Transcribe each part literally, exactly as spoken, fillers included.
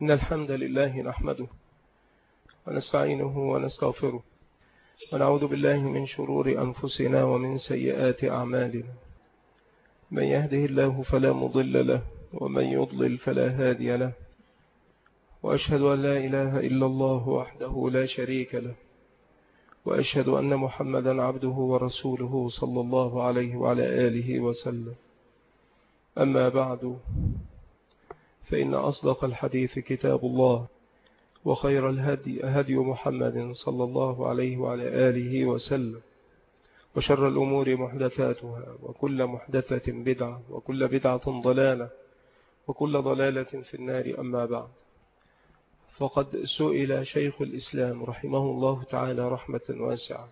إن الحمد لله نحمده ونستعينه ونستغفره ونعوذ بالله من شرور أنفسنا ومن سيئات أعمالنا. من يهده الله فلا مضل له ومن يضلل فلا هادي له، وأشهد أن لا إله إلا الله وحده لا شريك له، وأشهد أن محمدا عبده ورسوله صلى الله عليه وعلى آله وسلم. أما بعد، فإن أصدق الحديث كتاب الله، وخير الهدي هدي محمد صلى الله عليه وعلى آله وسلم، وشر الأمور محدثاتها، وكل محدثة بدعة، وكل بدعة ضلالة، وكل ضلالة في النار. أما بعد، فقد سئل شيخ الإسلام رحمه الله تعالى رحمة واسعة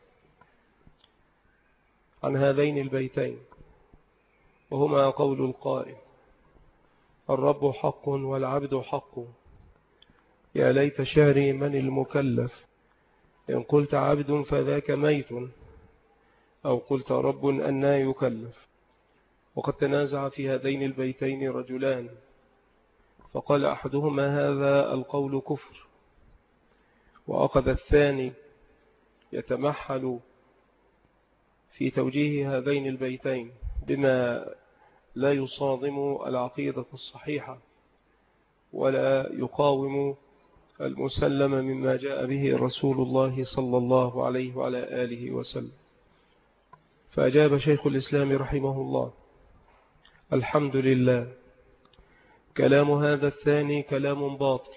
عن هذين البيتين، وهما قول القائل: الرب حق والعبد حق، يا ليت شعري من المكلف، إن قلت عبد فذاك ميت، أو قلت رب أنى يكلف. وقد تنازع في هذين البيتين رجلان، فقال أحدهما هذا القول كفر، وأخذ الثاني يتمحل في توجيه هذين البيتين بما لا يصادم العقيدة الصحيحة ولا يقاوم المسلم مما جاء به رسول الله صلى الله عليه وعلى آله وسلم. فأجاب شيخ الإسلام رحمه الله: الحمد لله، كلام هذا الثاني كلام باطل،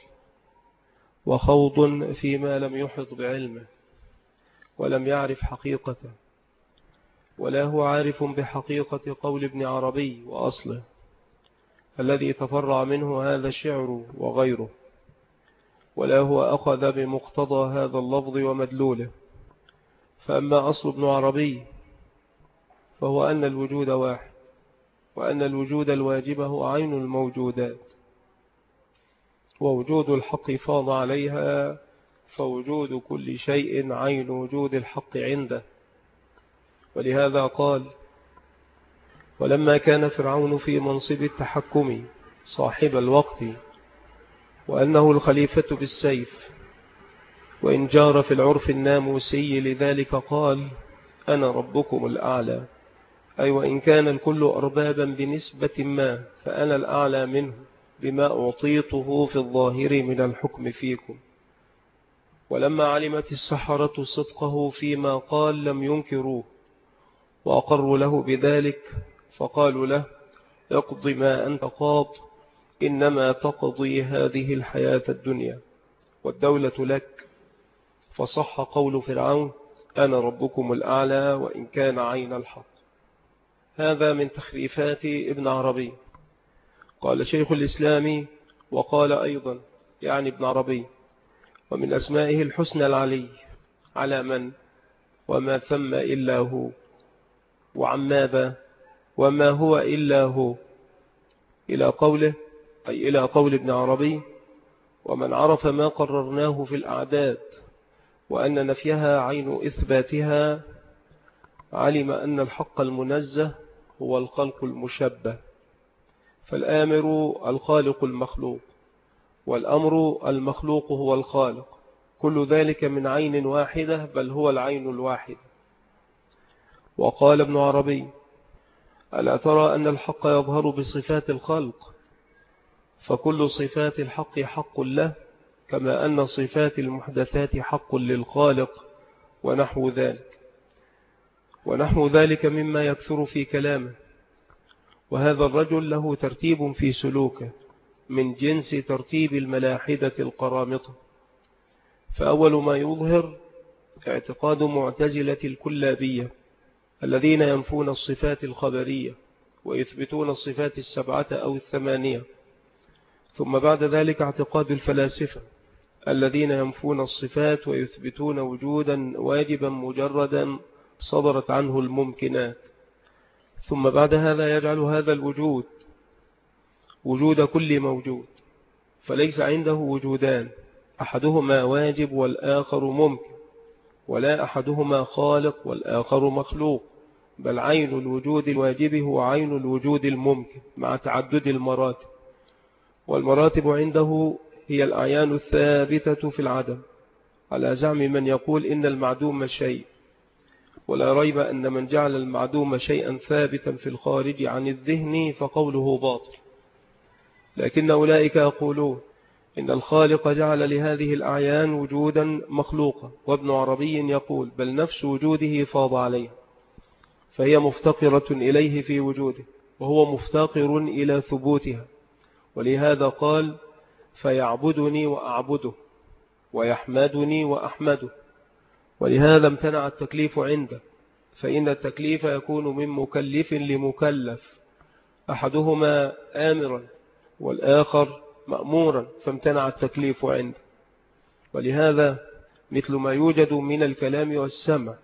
وخوض فيما لم يحط بعلمه ولم يعرف حقيقته، ولا هو عارف بحقيقة قول ابن عربي وأصله الذي تفرع منه هذا الشعر وغيره، ولا هو أخذ بمقتضى هذا اللفظ ومدلوله. فأما أصل ابن عربي فهو أن الوجود واحد، وأن الوجود الواجب هو عين الموجودات، ووجود الحق فاض عليها، فوجود كل شيء عين وجود الحق عنده. ولهذا قال: ولما كان فرعون في منصب التحكم صاحب الوقت، وأنه الخليفة بالسيف، وإن جار في العرف الناموسي، لذلك قال: أنا ربكم الأعلى، أي وإن كان الكل أربابا بنسبة ما، فأنا الأعلى منه بما أعطيته في الظاهر من الحكم فيكم. ولما علمت السحرة صدقه فيما قال لم ينكروه، وأقروا له بذلك، فقالوا له: اقض ما أنت قاض، إنما تقضي هذه الحياة الدنيا، والدولة لك. فصح قول فرعون: أنا ربكم الأعلى، وإن كان عين الحق. هذا من تخريفات ابن عربي. قال شيخ الإسلام: وقال أيضا، يعني ابن عربي: ومن أسمائه الحسنى العلي، على من وما ثم إلا هو، وعن ماذا وما هو إلا هو، إلى قوله، أي إلى قول ابن عربي: ومن عرف ما قررناه في الأعداد، وأن نفيها عين إثباتها، علم أن الحق المنزه هو الخلق المشبه. فالآمر الخالق المخلوق، والأمر المخلوق هو الخالق، كل ذلك من عين واحدة، بل هو العين الواحد. وقال ابن عربي: ألا ترى أن الحق يظهر بصفات الخلق، فكل صفات الحق حق له، كما أن صفات المحدثات حق للخالق، ونحو ذلك ونحو ذلك مما يكثر في كلامه. وهذا الرجل له ترتيب في سلوكه من جنس ترتيب الملاحدة القرامطة. فأول ما يظهر اعتقاد معتزلة الكلابية الذين ينفون الصفات الخبرية ويثبتون الصفات السبعة أو الثمانية. ثم بعد ذلك اعتقاد الفلاسفة الذين ينفون الصفات ويثبتون وجودا واجبا مجردا صدرت عنه الممكنات. ثم بعد هذا يجعل هذا الوجود وجود كل موجود، فليس عنده وجودان، أحدهما واجب والآخر ممكن، ولا أحدهما خالق والآخر مخلوق، بل عين الوجود الواجب هو عين الوجود الممكن مع تعدد المراتب. والمراتب عنده هي الأعيان الثابتة في العدم، على زعم من يقول إن المعدوم شيء. ولا ريب أن من جعل المعدوم شيئا ثابتا في الخارج عن الذهن فقوله باطل. لكن أولئك يقولون إن الخالق جعل لهذه الأعيان وجودا مخلوقا، وابن عربي يقول بل نفس وجوده فاض عليه، فهي مفتقرة إليه في وجوده، وهو مفتقر إلى ثبوتها. ولهذا قال فيعبدني وأعبده، ويحمدني وأحمده. ولهذا امتنع التكليف عنده، فإن التكليف يكون من مكلف لمكلف، أحدهما آمرا والآخر مأمورا، فامتنع التكليف عنده. ولهذا مثل ما يوجد من الكلام والسمع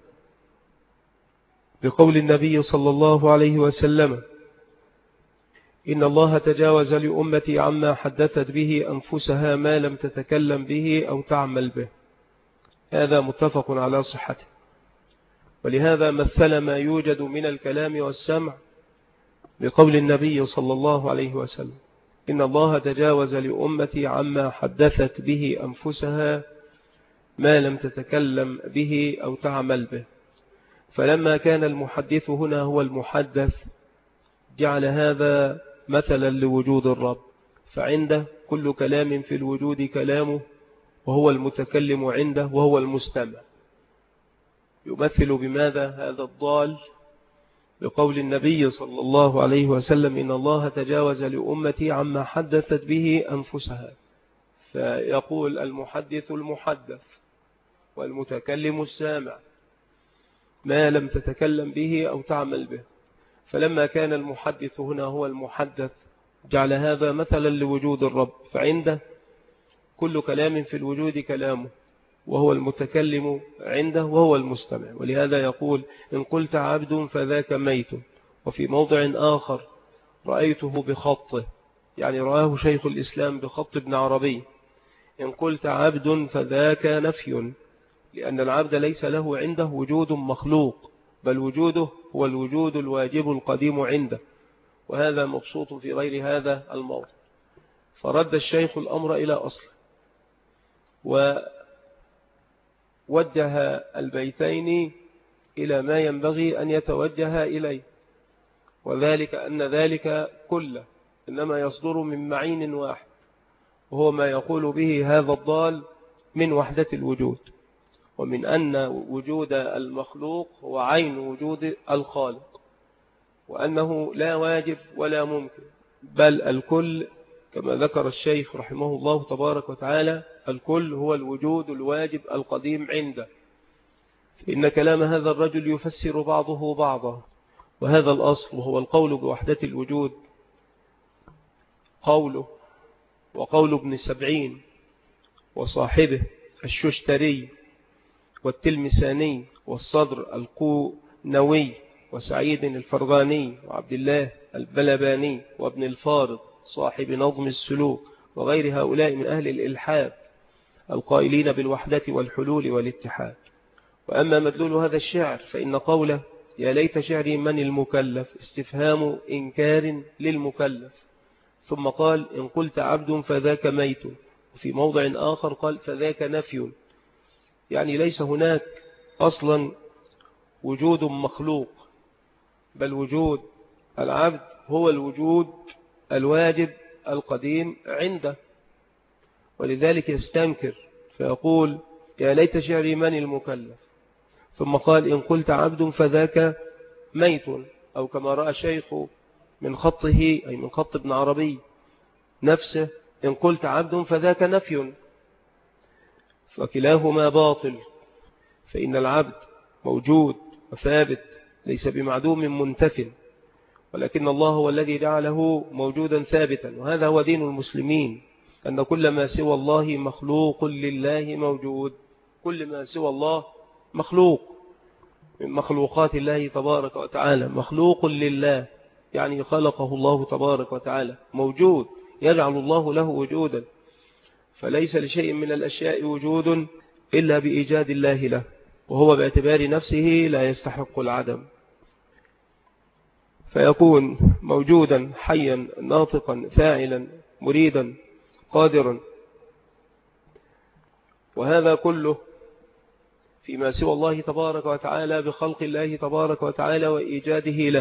بقول النبي صلى الله عليه وسلم إن الله تجاوز لأمتي عما حدثت به أنفسها ما لم تتكلم به أو تعمل به، هذا متفق على صحته. ولهذا مثل ما يوجد من الكلام والسمع بقول النبي صلى الله عليه وسلم إن الله تجاوز لأمتي عما حدثت به أنفسها ما لم تتكلم به أو تعمل به. فلما كان المحدث هنا هو المحدث جعل هذا مثلا لوجود الرب، فعنده كل كلام في الوجود كلامه، وهو المتكلم عنده وهو المستمع. يمثل بماذا هذا الضال؟ بقول النبي صلى الله عليه وسلم إن الله تجاوز لأمتي عما حدثت به أنفسها، فيقول المحدث المحدث والمتكلم السامع ما لم تتكلم به أو تعمل به. فلما كان المحدث هنا هو المحدث جعل هذا مثلا لوجود الرب، فعنده كل كلام في الوجود كلامه، وهو المتكلم عنده وهو المستمع. ولهذا يقول إن قلت عبد فذاك ميت. وفي موضع آخر رأيته بخطه، يعني رآه شيخ الإسلام بخط ابن عربي، إن قلت عبد فذاك نفي، لأن العبد ليس له عنده وجود مخلوق، بل وجوده هو الوجود الواجب القديم عنده، وهذا مبسوط في غير هذا الموضع. فرد الشيخ الأمر إلى أصله، ووجه البيتين إلى ما ينبغي أن يتوجه إليه، وذلك أن ذلك كله إنما يصدر من معين واحد، وهو ما يقول به هذا الضال من وحدة الوجود، ومن أن وجود المخلوق هو عين وجود الخالق، وأنه لا واجب ولا ممكن، بل الكل كما ذكر الشيخ رحمه الله تبارك وتعالى الكل هو الوجود الواجب القديم عنده. إن كلام هذا الرجل يفسر بعضه بعضا، وهذا الأصل وهو القول بوحدة الوجود قوله وقول ابن سبعين وصاحبه الششتري والتلمساني والصدر القونوي وسعيد الفرغاني وعبد الله البلباني وابن الفارض صاحب نظم السلوك وغير هؤلاء من أهل الإلحاد القائلين بالوحدة والحلول والاتحاد. وأما مدلول هذا الشعر فإن قوله يا ليت شعري من المكلف استفهام إنكار للمكلف، ثم قال إن قلت عبد فذاك ميت، وفي موضع آخر قال فذاك نفي، يعني ليس هناك أصلا وجود مخلوق، بل وجود العبد هو الوجود الواجب القديم عنده، ولذلك يستنكر فيقول يا ليت شعري من المكلف، ثم قال إن قلت عبد فذاك ميت، أو كما رأى الشيخ من خطه أي من خط ابن عربي نفسه إن قلت عبد فذاك نفي، فكلاهما باطل، فإن العبد موجود وثابت ليس بمعدوم منتف، ولكن الله هو الذي جعله موجودا ثابتا. وهذا هو دين المسلمين، أن كل ما سوى الله مخلوق لله موجود، كل ما سوى الله مخلوق من مخلوقات الله تبارك وتعالى، مخلوق لله يعني خلقه الله تبارك وتعالى، موجود يجعل الله له وجودا، فليس لشيء من الأشياء وجود إلا بإيجاد الله له، وهو باعتبار نفسه لا يستحق العدم، فيكون موجودا حيا ناطقا فاعلا مريدا قادرا وهذا كله فيما سوى الله تبارك وتعالى بخلق الله تبارك وتعالى وإيجاده له.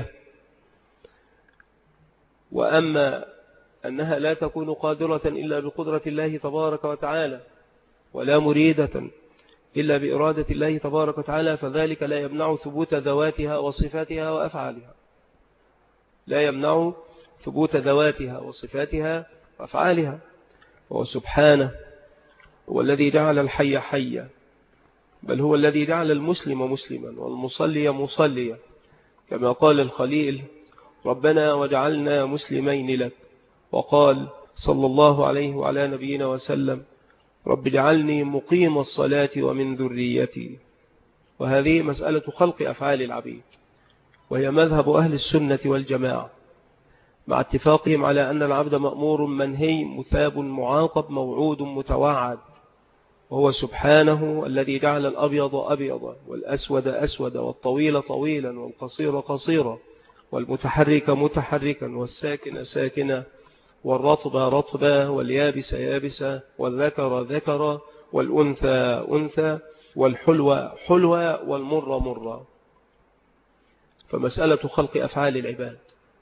وأما أنها لا تكون قادرة إلا بقدرة الله تبارك وتعالى، ولا مريدة إلا بإرادة الله تبارك وتعالى، فذلك لا يمنع ثبوت ذواتها وصفاتها وأفعالها، لا يمنع ثبوت ذواتها وصفاتها وأفعالها. وهو سبحانه هو الذي جعل الحي حيا، بل هو الذي جعل المسلم مسلما والمصلي مصليا، كما قال الخليل: ربنا وجعلنا مسلمين لك. وقال صلى الله عليه وعلى نبينا وسلم: رب اجعلني مقيم الصلاة ومن ذريتي. وهذه مسألة خلق أفعال العبيد، وهي مذهب أهل السنة والجماعة، مع اتفاقهم على أن العبد مأمور منهي مثاب معاقب موعود متوعد. وهو سبحانه الذي جعل الأبيض أبيضا والأسود أسودا والطويل طويلا والقصير قصيرا والمتحرك متحركا والساكن ساكنا والرطب رطبا واليابس يابسا والذكر ذكرا والأنثى أنثى والحلوى حلوى والمر مرا. فمسألة خلق أفعال العباد،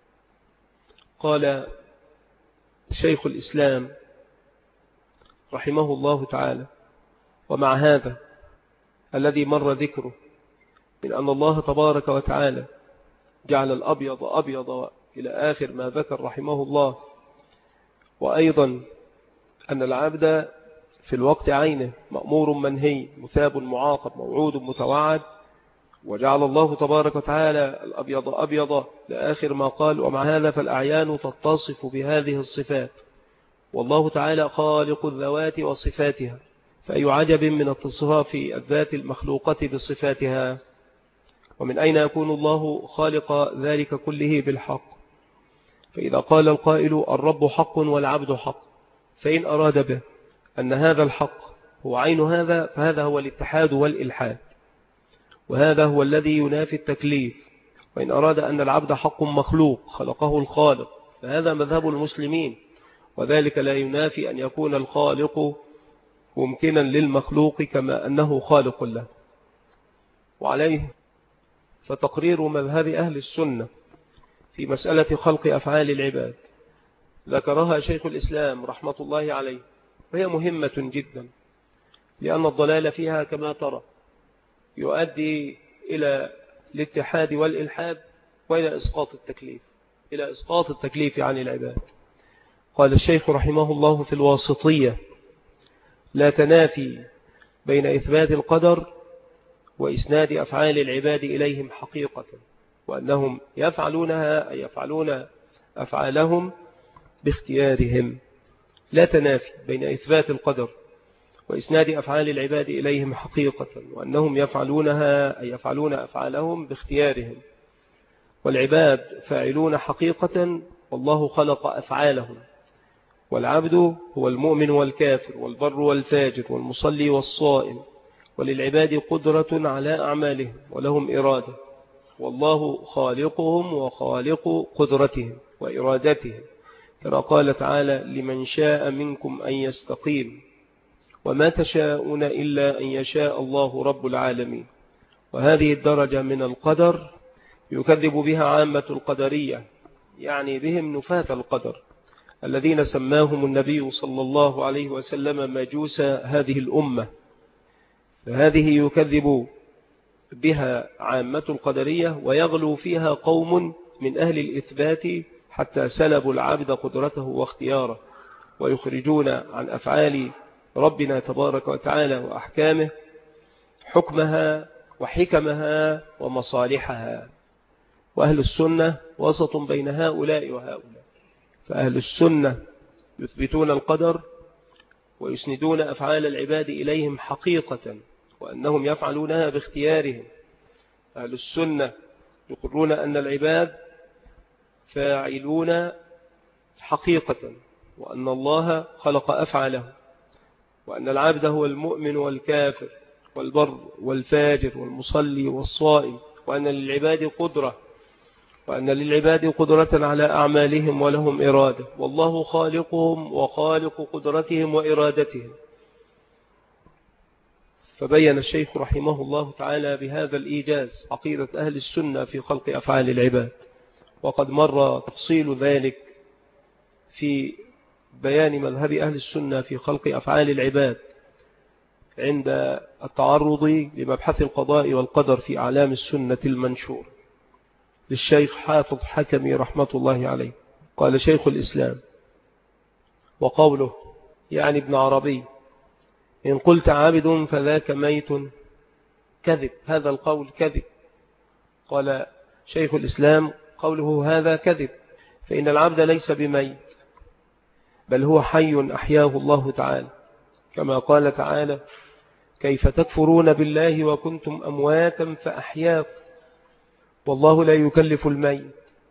قال شيخ الإسلام رحمه الله تعالى: ومع هذا الذي مر ذكره من أن الله تبارك وتعالى جعل الأبيض أبيض إلى آخر ما ذكر رحمه الله، وأيضا أن العبد في الوقت عينه مأمور منهي مثاب معاقب موعود متوعد، وجعل الله تبارك وتعالى الأبيض أبيض لآخر ما قال: ومع هذا فالأعيان تتصف بهذه الصفات، والله تعالى خالق الذوات وصفاتها، فأي عجب من اتصاف الذات المخلوقة بصفاتها. ومن أين يكون الله خالق ذلك كله بالحق؟ فإذا قال القائل الرب حق والعبد حق، فإن أراد به أن هذا الحق هو عين هذا، فهذا هو الاتحاد والإلحاد، وهذا هو الذي ينافي التكليف. وإن أراد أن العبد حق مخلوق خلقه الخالق، فهذا مذهب المسلمين، وذلك لا ينافي أن يكون الخالق ممكنا للمخلوق كما أنه خالق له. وعليه فتقرير مذهب أهل السنة في مسألة خلق أفعال العباد ذكرها شيخ الإسلام رحمة الله عليه، وهي مهمة جدا، لأن الضلال فيها كما ترى يؤدي إلى الاتحاد والإلحاد وإلى إسقاط التكليف إلى إسقاط التكليف عن العباد. قال الشيخ رحمه الله في الواسطية: لا تنافي بين إثبات القدر وإسناد أفعال العباد إليهم حقيقة، وأنهم يفعلونها أي يفعلون أفعالهم باختيارهم. لا تنافي بين إثبات القدر وإسناد أفعال العباد إليهم حقيقة، وأنهم يفعلونها أي يفعلون أفعالهم باختيارهم. والعباد فاعلون حقيقة، والله خلق أفعالهم. والعبد هو المؤمن والكافر والبر والفاجر والمصلي والصائم، وللعباد قدرة على أعمالهم ولهم إرادة، والله خالقهم وخالق قدرتهم وإرادتهم، كما قال تعالى: لمن شاء منكم أن يستقيم وما تشاءون إلا أن يشاء الله رب العالمين. وهذه الدرجة من القدر يكذب بها عامة القدرية، يعني بهم نفاة القدر الذين سماهم النبي صلى الله عليه وسلم مجوس هذه الأمة. فهذه يكذب بها عامة القدرية، ويغلو فيها قوم من أهل الإثبات حتى سلبوا العبد قدرته واختياره، ويخرجون عن أفعال ربنا تبارك وتعالى وأحكامه حكمها وحكمها ومصالحها. وأهل السنة وسط بين هؤلاء وهؤلاء، فأهل السنة يثبتون القدر ويسندون أفعال العباد إليهم حقيقة، وأنهم يفعلونها باختيارهم. أهل السنة يقرون أن العباد فاعلون حقيقة، وأن الله خلق أفعاله، وأن العبد هو المؤمن والكافر والبر والفاجر والمصلي والصائم، وأن للعباد قدرة وأن للعباد قدرة على أعمالهم ولهم إرادة، والله خالقهم وخالق قدرتهم وإرادتهم. فبين الشيخ رحمه الله تعالى بهذا الإيجاز عقيدة أهل السنة في خلق أفعال العباد، وقد مر تفصيل ذلك في بيان مذهب أهل السنة في خلق أفعال العباد عند التعرض لمبحث القضاء والقدر في أعلام السنة المنشور للشيخ حافظ حكمي رحمة الله عليه. قال شيخ الإسلام: وقوله يعني ابن عربي: إن قلت عابد فذاك ميت، كذب، هذا القول كذب. قال شيخ الإسلام: قوله هذا كذب، فإن العبد ليس بميت، بل هو حي أحياه الله تعالى، كما قال تعالى: كيف تكفرون بالله وكنتم أمواتا فأحياكم، والله لا يكلف الميت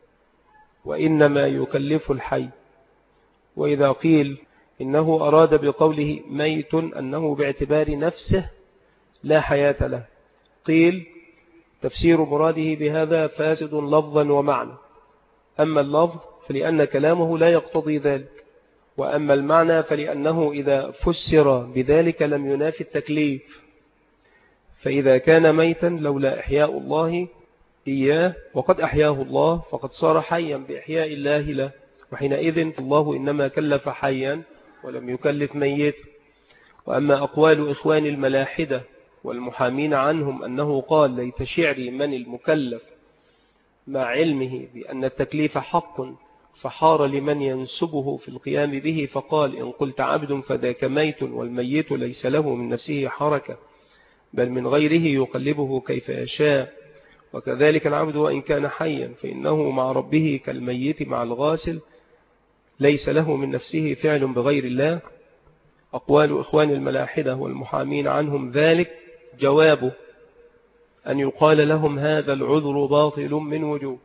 وإنما يكلف الحي. وإذا قيل إنه أراد بقوله ميت أنه باعتبار نفسه لا حياة له، قيل تفسير مراده بهذا فاسد لفظا ومعنى. أما اللفظ فلأن كلامه لا يقتضي ذلك، وأما المعنى فلأنه إذا فسر بذلك لم ينافي التكليف، فإذا كان ميتا لولا إحياء الله إياه وقد أحياه الله فقد صار حيا بإحياء الله له، وحينئذ الله إنما كلف حيا ولم يكلف ميت. وأما أقوال إخوان الملاحدة والمحامين عنهم أنه قال: ليت شعري من المكلف، مع علمه بأن التكليف حق، فحار لمن ينسبه في القيام به فقال: إن قلت عبد فذاك ميت، والميت ليس له من نفسه حركة بل من غيره يقلبه كيف يشاء. وكذلك العبد وإن كان حيا فإنه مع ربه كالميت مع الغاسل، ليس له من نفسه فعل بغير الله. أقوال إخوان الملاحدة والمحامين عنهم ذلك جوابه أن يقال لهم: هذا العذر باطل من وجوه.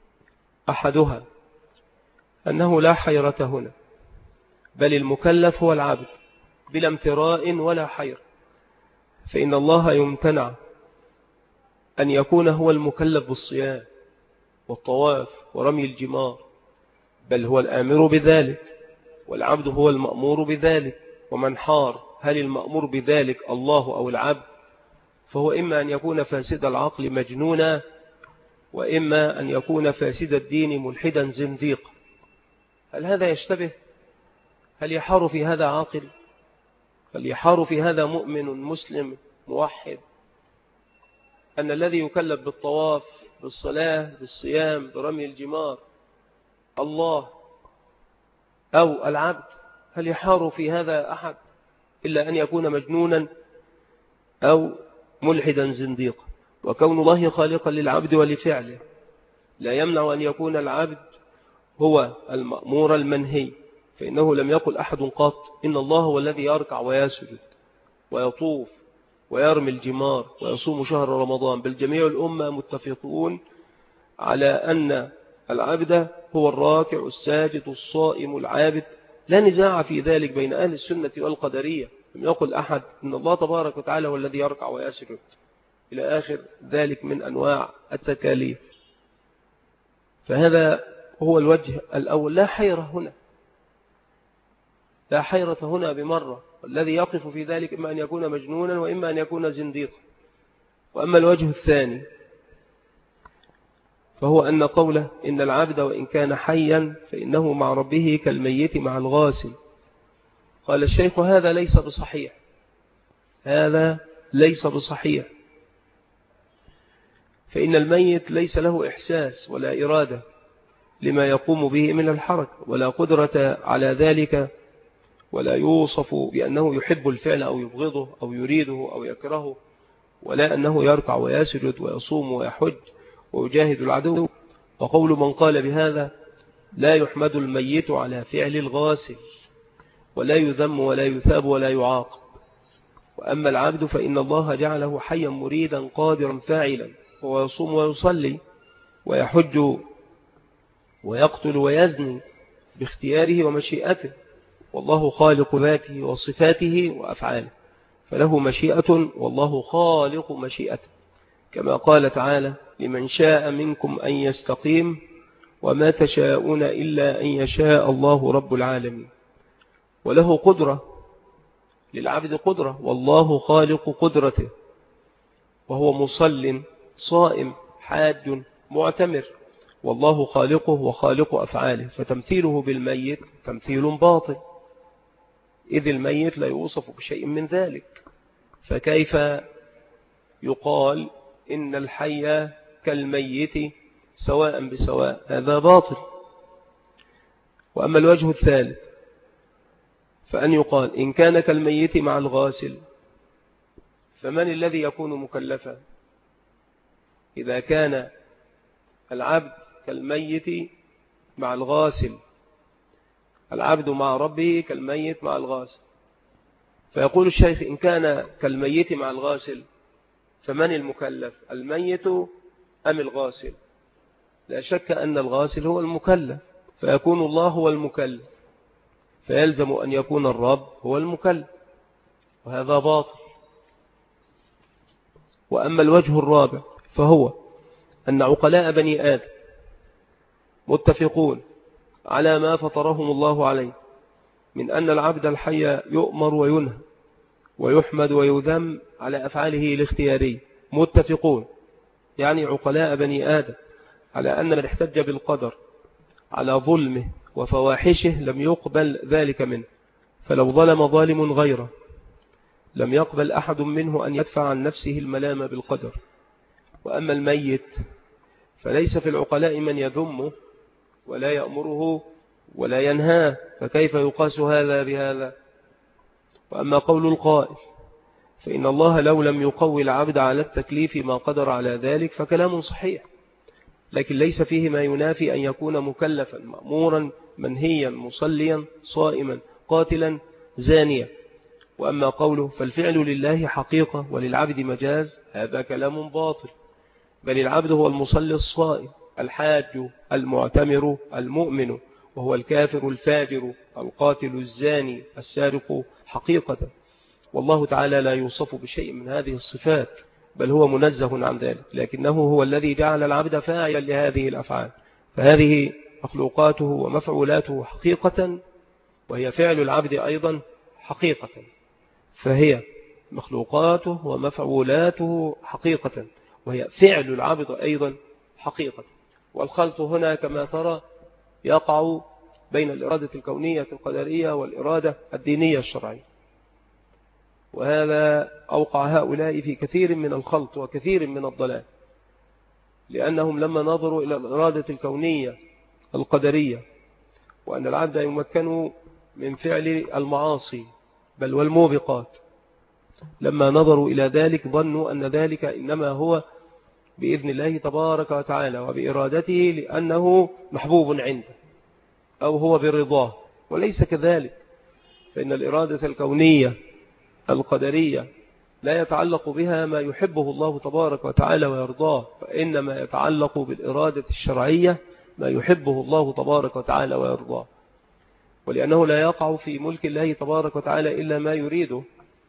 أحدها أنه لا حيرة هنا، بل المكلف هو العبد بلا امتراء ولا حير، فإن الله يمتنع أن يكون هو المكلف بالصيام والطواف ورمي الجمار، بل هو الآمر بذلك، والعبد هو المأمور بذلك. ومن حار هل المأمور بذلك الله أو العبد، فهو إما أن يكون فاسد العقل مجنونا، وإما أن يكون فاسد الدين ملحدا زنديقا. هل هذا يشتبه؟ هل يحار في هذا عاقل؟ هل يحار في هذا مؤمن مسلم موحد أن الذي يكلف بالطواف بالصلاة بالصيام برمي الجمار الله أو العبد؟ هل يحار في هذا أحد إلا أن يكون مجنونا أو ملحدا زنديقا؟ وكون الله خالقا للعبد ولفعله لا يمنع أن يكون العبد هو المأمور المنهي، فإنه لم يقل أحد قط إن الله هو الذي يركع ويسجد ويطوف ويرمي الجمار ويصوم شهر رمضان، بل جميع الأمة متفقون على أن العبد هو الراكع الساجد الصائم العابد، لا نزاع في ذلك بين أهل السنة والقدرية. لم يقل أحد إن الله تبارك وتعالى هو الذي يركع ويسجد إلى آخر ذلك من أنواع التكاليف. فهذا هو الوجه الأول، لا حيرة هنا، لا حيرة هنا بمرة. والذي يقف في ذلك إما أن يكون مجنونا وإما أن يكون زنديقا. وأما الوجه الثاني فهو أن قوله إن العبد وإن كان حيا فإنه مع ربه كالميت مع الغاسل. قال الشيخ: هذا ليس بصحيح، هذا ليس بصحيح، فإن الميت ليس له إحساس ولا إرادة لما يقوم به من الحركة ولا قدرة على ذلك، ولا يوصف بأنه يحب الفعل أو يبغضه أو يريده أو يكرهه، ولا أنه يركع ويسجد ويصوم ويحج ويجاهد العدو. وقول من قال بهذا: لا يحمد الميت على فعل الغاسل، ولا يذم ولا يثاب ولا يعاقب. وأما العبد فإن الله جعله حيا مريدا قادرا فاعلا، وهو يصوم ويصلي ويحج ويقتل ويزني باختياره ومشيئته، والله خالق ذاته وصفاته وأفعاله، فله مشيئة والله خالق مشيئته، كما قال تعالى: لمن شاء منكم أن يستقيم وما تشاءون إلا أن يشاء الله رب العالمين. وله قدرة للعبد قدرة، والله خالق قدرته، وهو مصل صائم حاج معتمر، والله خالقه وخالق أفعاله، فتمثيله بالميت تمثيل باطل، إذ الميت لا يوصف بشيء من ذلك، فكيف يقال إن الحي كالميت سواء بسواء؟ هذا باطل. وأما الوجه الثالث فأن يقال إن كان كالميت مع الغاسل، فمن الذي يكون مكلفا؟ إذا كان العبد كالميت مع الغاسل، العبد مع ربه كالميت مع الغاسل، فيقول الشيخ إن كان كالميت مع الغاسل فمن المكلف، الميت أم الغاسل؟ لا شك أن الغاسل هو المكلف، فيكون الله هو المكلف، فيلزم أن يكون الرب هو المكلف، وهذا باطل. وأما الوجه الرابع فهو أن عقلاء بني آدم متفقون على ما فطرهم الله عليه من أن العبد الحي يؤمر وينهى ويحمد ويذم على أفعاله الاختيارية، متفقون يعني عقلاء بني آدم على أن من احتج بالقدر على ظلمه وفواحشه لم يقبل ذلك منه، فلو ظلم ظالم غيره لم يقبل أحد منه أن يدفع عن نفسه الملام بالقدر. وأما الميت فليس في العقلاء من يذمه ولا يأمره ولا ينهاه، فكيف يقاس هذا بهذا؟ وأما قول القائل فإن الله لو لم يقوي العبد على التكليف ما قدر على ذلك فكلام صحيح، لكن ليس فيه ما ينافي أن يكون مكلفا مأمورا منهيا مصليا صائما قاتلا زانيا. وأما قوله فالفعل لله حقيقة وللعبد مجاز، هذا كلام باطل، بل العبد هو المصلي الصائم الحاج المعتمر المؤمن، وهو الكافر الفاجر القاتل الزاني السارق حقيقة، والله تعالى لا يوصف بشيء من هذه الصفات، بل هو منزه عن ذلك، لكنه هو الذي جعل العبد فاعلا لهذه الأفعال، فهذه مخلوقاته ومفعولاته حقيقة، وهي فعل العبد أيضا حقيقة، فهي مخلوقاته ومفعولاته حقيقة، وهي فعل العبد أيضا حقيقة. والخلط هنا كما ترى يقع بين الإرادة الكونية القدرية والإرادة الدينية الشرعية، وهذا أوقع هؤلاء في كثير من الخلط وكثير من الضلال، لأنهم لما نظروا إلى الإرادة الكونية القدرية وأن العبد يمكن من فعل المعاصي بل والموبقات، لما نظروا إلى ذلك ظنوا أن ذلك إنما هو بإذن الله تبارك وتعالى وبإرادته لأنه محبوب عنده أو هو برضاه، وليس كذلك، فإن الإرادة الكونية القدرية لا يتعلق بها ما يحبه الله تبارك وتعالى ويرضاه، فإنما يتعلق بالإرادة الشرعية ما يحبه الله تبارك وتعالى ويرضاه، ولأنه لا يقع في ملك الله تبارك وتعالى إلا ما يريده،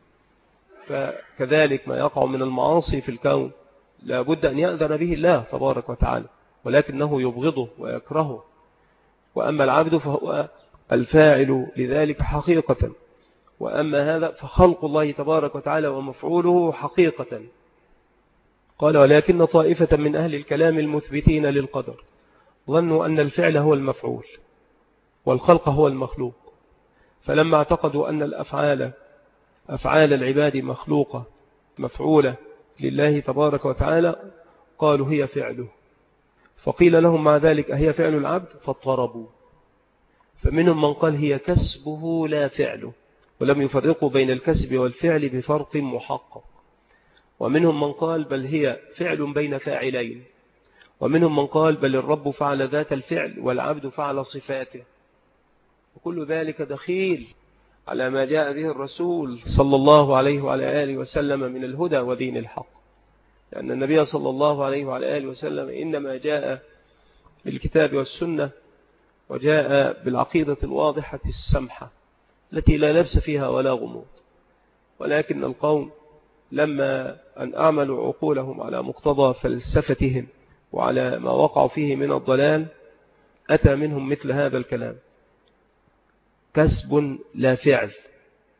فكذلك ما يقع من المعاصي في الكون لا بد أن يأذن به الله تبارك وتعالى، ولكنه يبغضه ويكرهه. وأما العبد فهو الفاعل لذلك حقيقة، وأما هذا فخلق الله تبارك وتعالى ومفعوله حقيقة. قال ولكن طائفة من أهل الكلام المثبتين للقدر ظنوا أن الفعل هو المفعول والخلق هو المخلوق، فلما اعتقدوا أن الأفعال أفعال العباد مخلوقة مفعولة لله تبارك وتعالى قالوا هي فعله، فقيل لهم مع ذلك أهي فعل العبد؟ فاضطربوا، فمنهم من قال هي كسبه لا فعله، ولم يفرقوا بين الكسب والفعل بفرق محقق، ومنهم من قال بل هي فعل بين فاعلين، ومنهم من قال بل الرب فعل ذات الفعل والعبد فعل صفاته، وكل ذلك دخيل على ما جاء به الرسول صلى الله عليه وعلى آله وسلم من الهدى ودين الحق، لأن النبي صلى الله عليه وعلى آله وسلم إنما جاء بالكتاب والسنة وجاء بالعقيدة الواضحة السمحة التي لا لبس فيها ولا غموض، ولكن القوم لما أن أعملوا عقولهم على مقتضى فلسفتهم وعلى ما وقعوا فيه من الضلال أتى منهم مثل هذا الكلام، كسب لا فعل،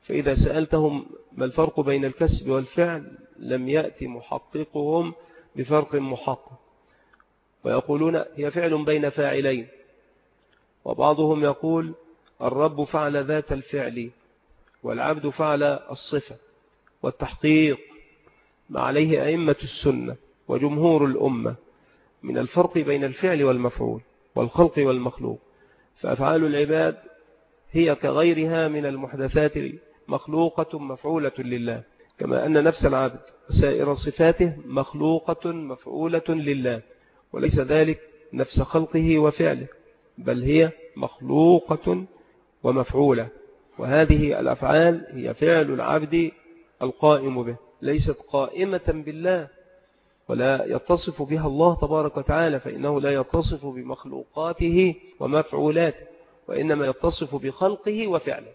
فإذا سألتهم ما الفرق بين الكسب والفعل لم يأتي محققهم بفرق محقق، ويقولون هي فعل بين فاعلين. وبعضهم يقول الرب فعل ذات الفعل والعبد فعل الصفة، والتحقيق ما عليه أئمة السنة وجمهور الأمة من الفرق بين الفعل والمفعول والخلق والمخلوق، فأفعال العباد هي كغيرها من المحدثات مخلوقة مفعولة لله، كما أن نفس العبد سائر صفاته مخلوقة مفعولة لله، وليس ذلك نفس خلقه وفعله، بل هي مخلوقة ومفعولة. وهذه الأفعال هي فعل العبد القائم به، ليست قائمة بالله، ولا يتصف بها الله تبارك وتعالى، فإنه لا يتصف بمخلوقاته ومفعولاته، وإنما يتصف بخلقه وفعله،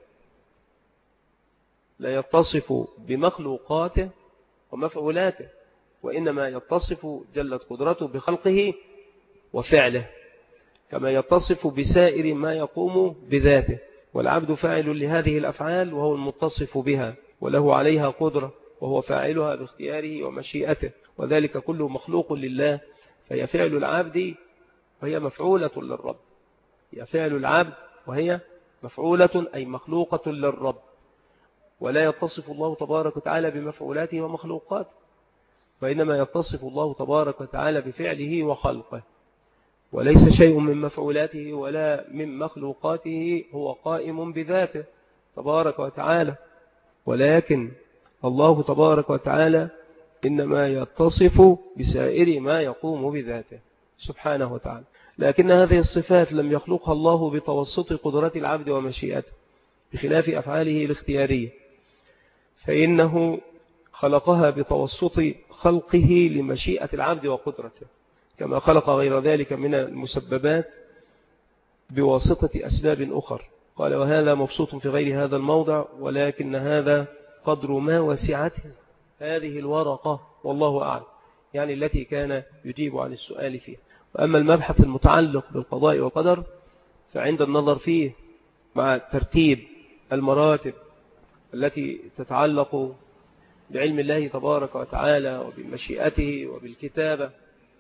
لا يتصف بمخلوقاته ومفعولاته، وإنما يتصف جلت قدرته بخلقه وفعله، كما يتصف بسائر ما يقوم بذاته. والعبد فاعل لهذه الأفعال وهو المتصف بها، وله عليها قدرة، وهو فاعلها باختياره ومشيئته، وذلك كله مخلوق لله. فهي فعل العبد وهي مفعولة للرب، هي فعل العبد وهي مفعولة أي مخلوقة للرب، ولا يتصف الله تبارك وتعالى بمفعولاته ومخلوقاته، وإنما يتصف الله تبارك وتعالى بفعله وخلقه، وليس شيء من مفعولاته ولا من مخلوقاته هو قائم بذاته تبارك وتعالى، ولكن الله تبارك وتعالى إنما يتصف بسائر ما يقوم بذاته سبحانه وتعالى. لكن هذه الصفات لم يخلقها الله بتوسط قدرة العبد ومشيئته، بخلاف أفعاله الاختيارية، فإنه خلقها بتوسط خلقه لمشيئة العبد وقدرته، كما خلق غير ذلك من المسببات بواسطة أسباب أخر. قال وهذا مبسوط في غير هذا الموضع، ولكن هذا قدر ما وسعته هذه الورقة والله أعلم، يعني التي كان يجيب عن السؤال فيها. وأما المبحث المتعلق بالقضاء والقدر فعند النظر فيه مع ترتيب المراتب التي تتعلق بعلم الله تبارك وتعالى وبمشيئته وبالكتابة،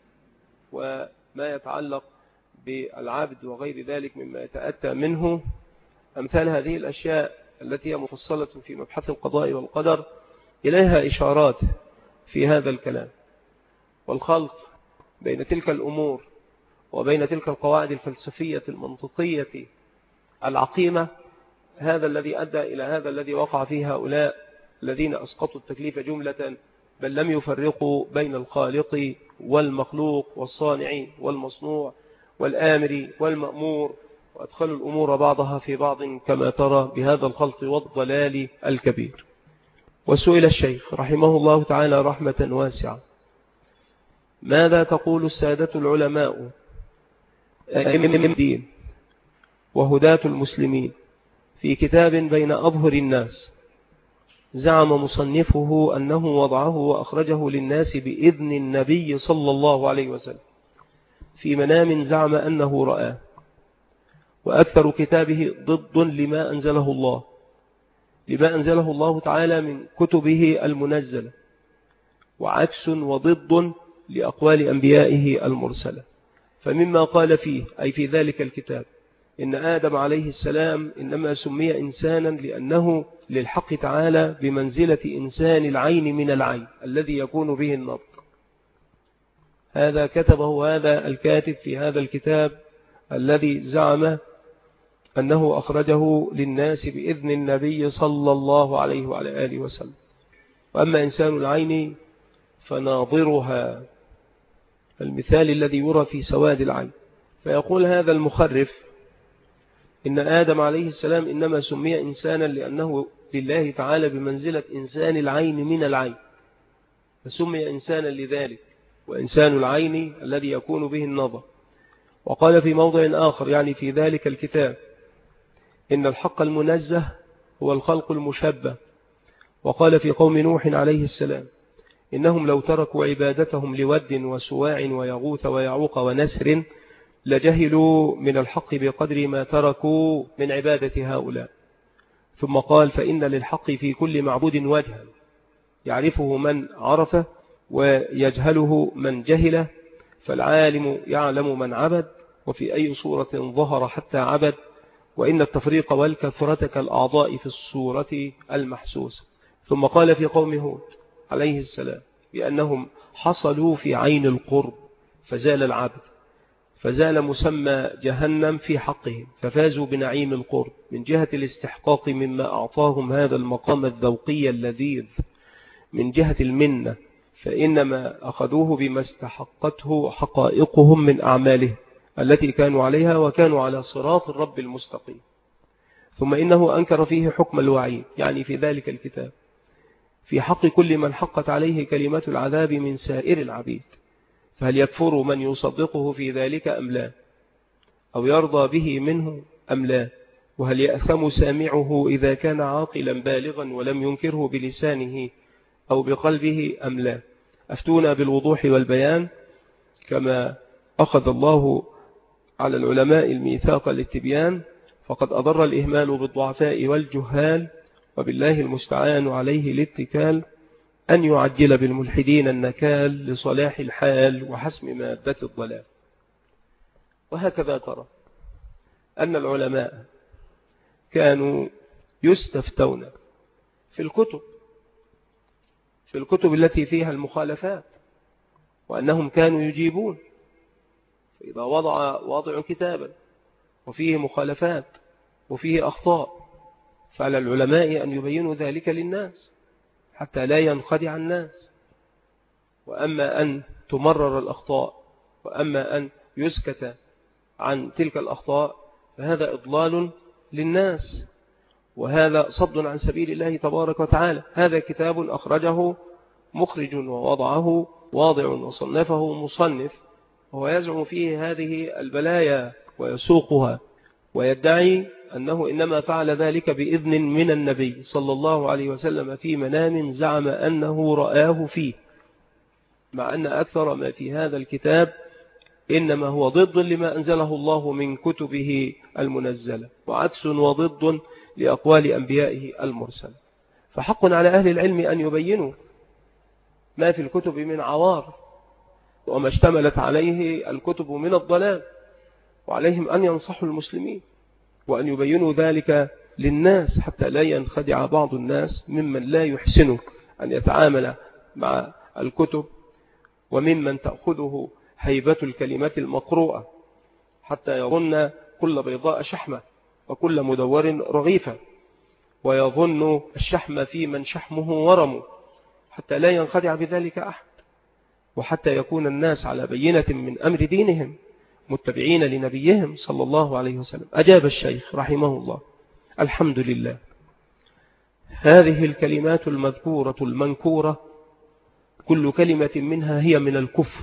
وما يتعلق بالعبد وغير ذلك مما يتأتى منه، أمثال هذه الأشياء التي هي مفصلة في مبحث القضاء والقدر إليها إشارات في هذا الكلام. والخلط بين تلك الأمور وبين تلك القواعد الفلسفية المنطقية العقيمة، هذا الذي أدى إلى هذا الذي وقع فيه هؤلاء الذين أسقطوا التكليف جملة، بل لم يفرقوا بين الخالق والمخلوق والصانع والمصنوع والآمر والمأمور، وأدخلوا الأمور بعضها في بعض كما ترى بهذا الخلط والضلال الكبير. وسئل الشيخ رحمه الله تعالى رحمة واسعة ماذا تقول السادة العلماء أئمة الدين وهداة المسلمين في كتاب بين أظهر الناس زعم مصنفه أنه وضعه وأخرجه للناس بإذن النبي صلى الله عليه وسلم في منام زعم أنه رآه، وأكثر كتابه ضد لما أنزله الله لما أنزله الله تعالى من كتبه المنزلة، وعكس وضد لأقوال أنبيائه المرسلة. فمما قال فيه أي في ذلك الكتاب إن آدم عليه السلام إنما سمي إنسانا لأنه للحق تعالى بمنزلة إنسان العين من العين الذي يكون به النظر. هذا كتبه هذا الكاتب في هذا الكتاب الذي زعم أنه أخرجه للناس بإذن النبي صلى الله عليه وعلى آله وسلم. وأما إنسان العين فناظرها، المثال الذي يرى في سواد العين. فيقول هذا المخرف إن آدم عليه السلام إنما سمي إنسانا لأنه لله تعالى بمنزلة إنسان العين من العين، فسمي إنسانا لذلك، وإنسان العين الذي يكون به النظر. وقال في موضع آخر يعني في ذلك الكتاب إن الحق المنزه هو الخلق المشبه. وقال في قوم نوح عليه السلام إنهم لو تركوا عبادتهم لود وسواع ويغوث ويعوق ونسر لجهلوا من الحق بقدر ما تركوا من عبادة هؤلاء. ثم قال فإن للحق في كل معبود وجها يعرفه من عرفه ويجهله من جهله، فالعالم يعلم من عبد وفي أي صورة ظهر حتى عبد، وإن التفريق والكثرة كالأعضاء في الصورة المحسوسة. ثم قال في قوم هود عليه السلام بأنهم حصلوا في عين القرب فزال العبد، فزال مسمى جهنم في حقهم، ففازوا بنعيم القرب من جهة الاستحقاق مما أعطاهم هذا المقام الذوقي اللذيذ، من جهة المنة فإنما أخذوه بما استحقته حقائقهم من أعمالهم التي كانوا عليها وكانوا على صراط الرب المستقيم. ثم إنه أنكر فيه حكم الوعيد، يعني في ذلك الكتاب، في حق كل من حقت عليه كلمة العذاب من سائر العبيد، فهل يكفر من يصدقه في ذلك أم لا، أو يرضى به منه أم لا، وهل يأثم سامعه إذا كان عاقلا بالغا ولم ينكره بلسانه أو بقلبه أم لا. أفتونا بالوضوح والبيان كما أخذ الله على العلماء الميثاق للتبيان، فقد أضر الإهمال بالضعفاء والجهال، وبالله المستعان عليه الاتكال، أن يعجل بالملحدين النكال لصلاح الحال وحسم مادة الضلال. وهكذا ترى أن العلماء كانوا يستفتون في الكتب في الكتب التي فيها المخالفات، وأنهم كانوا يجيبون. فإذا وضع واضع كتابا وفيه مخالفات وفيه أخطاء، فعلى العلماء أن يبينوا ذلك للناس حتى لا ينخدع الناس. وأما أن تمرر الأخطاء وأما أن يسكت عن تلك الأخطاء فهذا إضلال للناس، وهذا صد عن سبيل الله تبارك وتعالى. هذا كتاب أخرجه مخرج ووضعه واضع وصنفه مصنف، وهو يزعم فيه هذه البلايا ويسوقها، ويدعي أنه إنما فعل ذلك بإذن من النبي صلى الله عليه وسلم في منام زعم أنه رآه فيه، مع أن أكثر ما في هذا الكتاب إنما هو ضد لما أنزله الله من كتبه المنزلة، وعكس وضد لأقوال أنبيائه المرسل. فحق على أهل العلم أن يبينوا ما في الكتب من عوار وما اشتملت عليه الكتب من الضلال، وعليهم أن ينصحوا المسلمين وأن يبينوا ذلك للناس حتى لا ينخدع بعض الناس ممن لا يحسن أن يتعامل مع الكتب، وممن تأخذه هيبة الكلمات المقروءة حتى يظن كل بيضاء شحمة وكل مدور رغيفة، ويظن الشحم في من شحمه ورم، حتى لا ينخدع بذلك أحد، وحتى يكون الناس على بينة من أمر دينهم متبعين لنبيهم صلى الله عليه وسلم. أجاب الشيخ رحمه الله: الحمد لله، هذه الكلمات المذكورة المنكورة كل كلمة منها هي من الكفر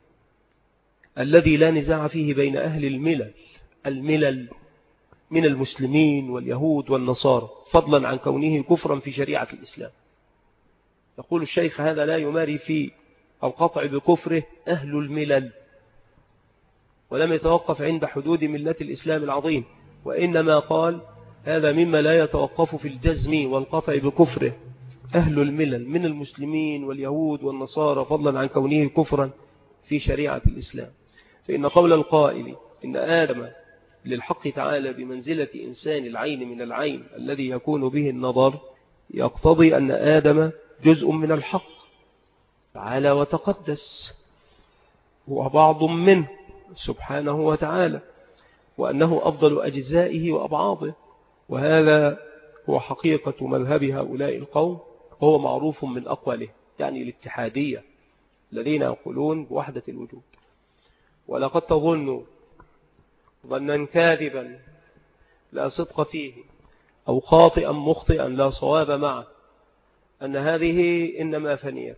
الذي لا نزاع فيه بين أهل الملل الملل من المسلمين واليهود والنصارى، فضلا عن كونه كفرا في شريعة الإسلام. يقول الشيخ: هذا لا يماري في القطع بكفره أهل الملل، ولم يتوقف عند حدود ملة الإسلام العظيم، وإنما قال هذا مما لا يتوقف في الجزم والقطع بكفره أهل الملل من المسلمين واليهود والنصارى، فضلا عن كونه كفرا في شريعة الإسلام. فإن قول القائل إن آدم للحق تعالى بمنزلة إنسان العين من العين الذي يكون به النظر يقتضي أن آدم جزء من الحق تعالى وتقدس، هو بعض منه سبحانه وتعالى، وأنه أفضل أجزائه وأبعاضه. وهذا هو حقيقة مذهب هؤلاء القوم، وهو معروف من أقواله، يعني الاتحادية الذين يقولون بوحدة الوجود. ولقد تظن ظنا كاذبا لا صدق فيه، أو خاطئا مخطئا لا صواب معه، أن هذه إنما فنيت.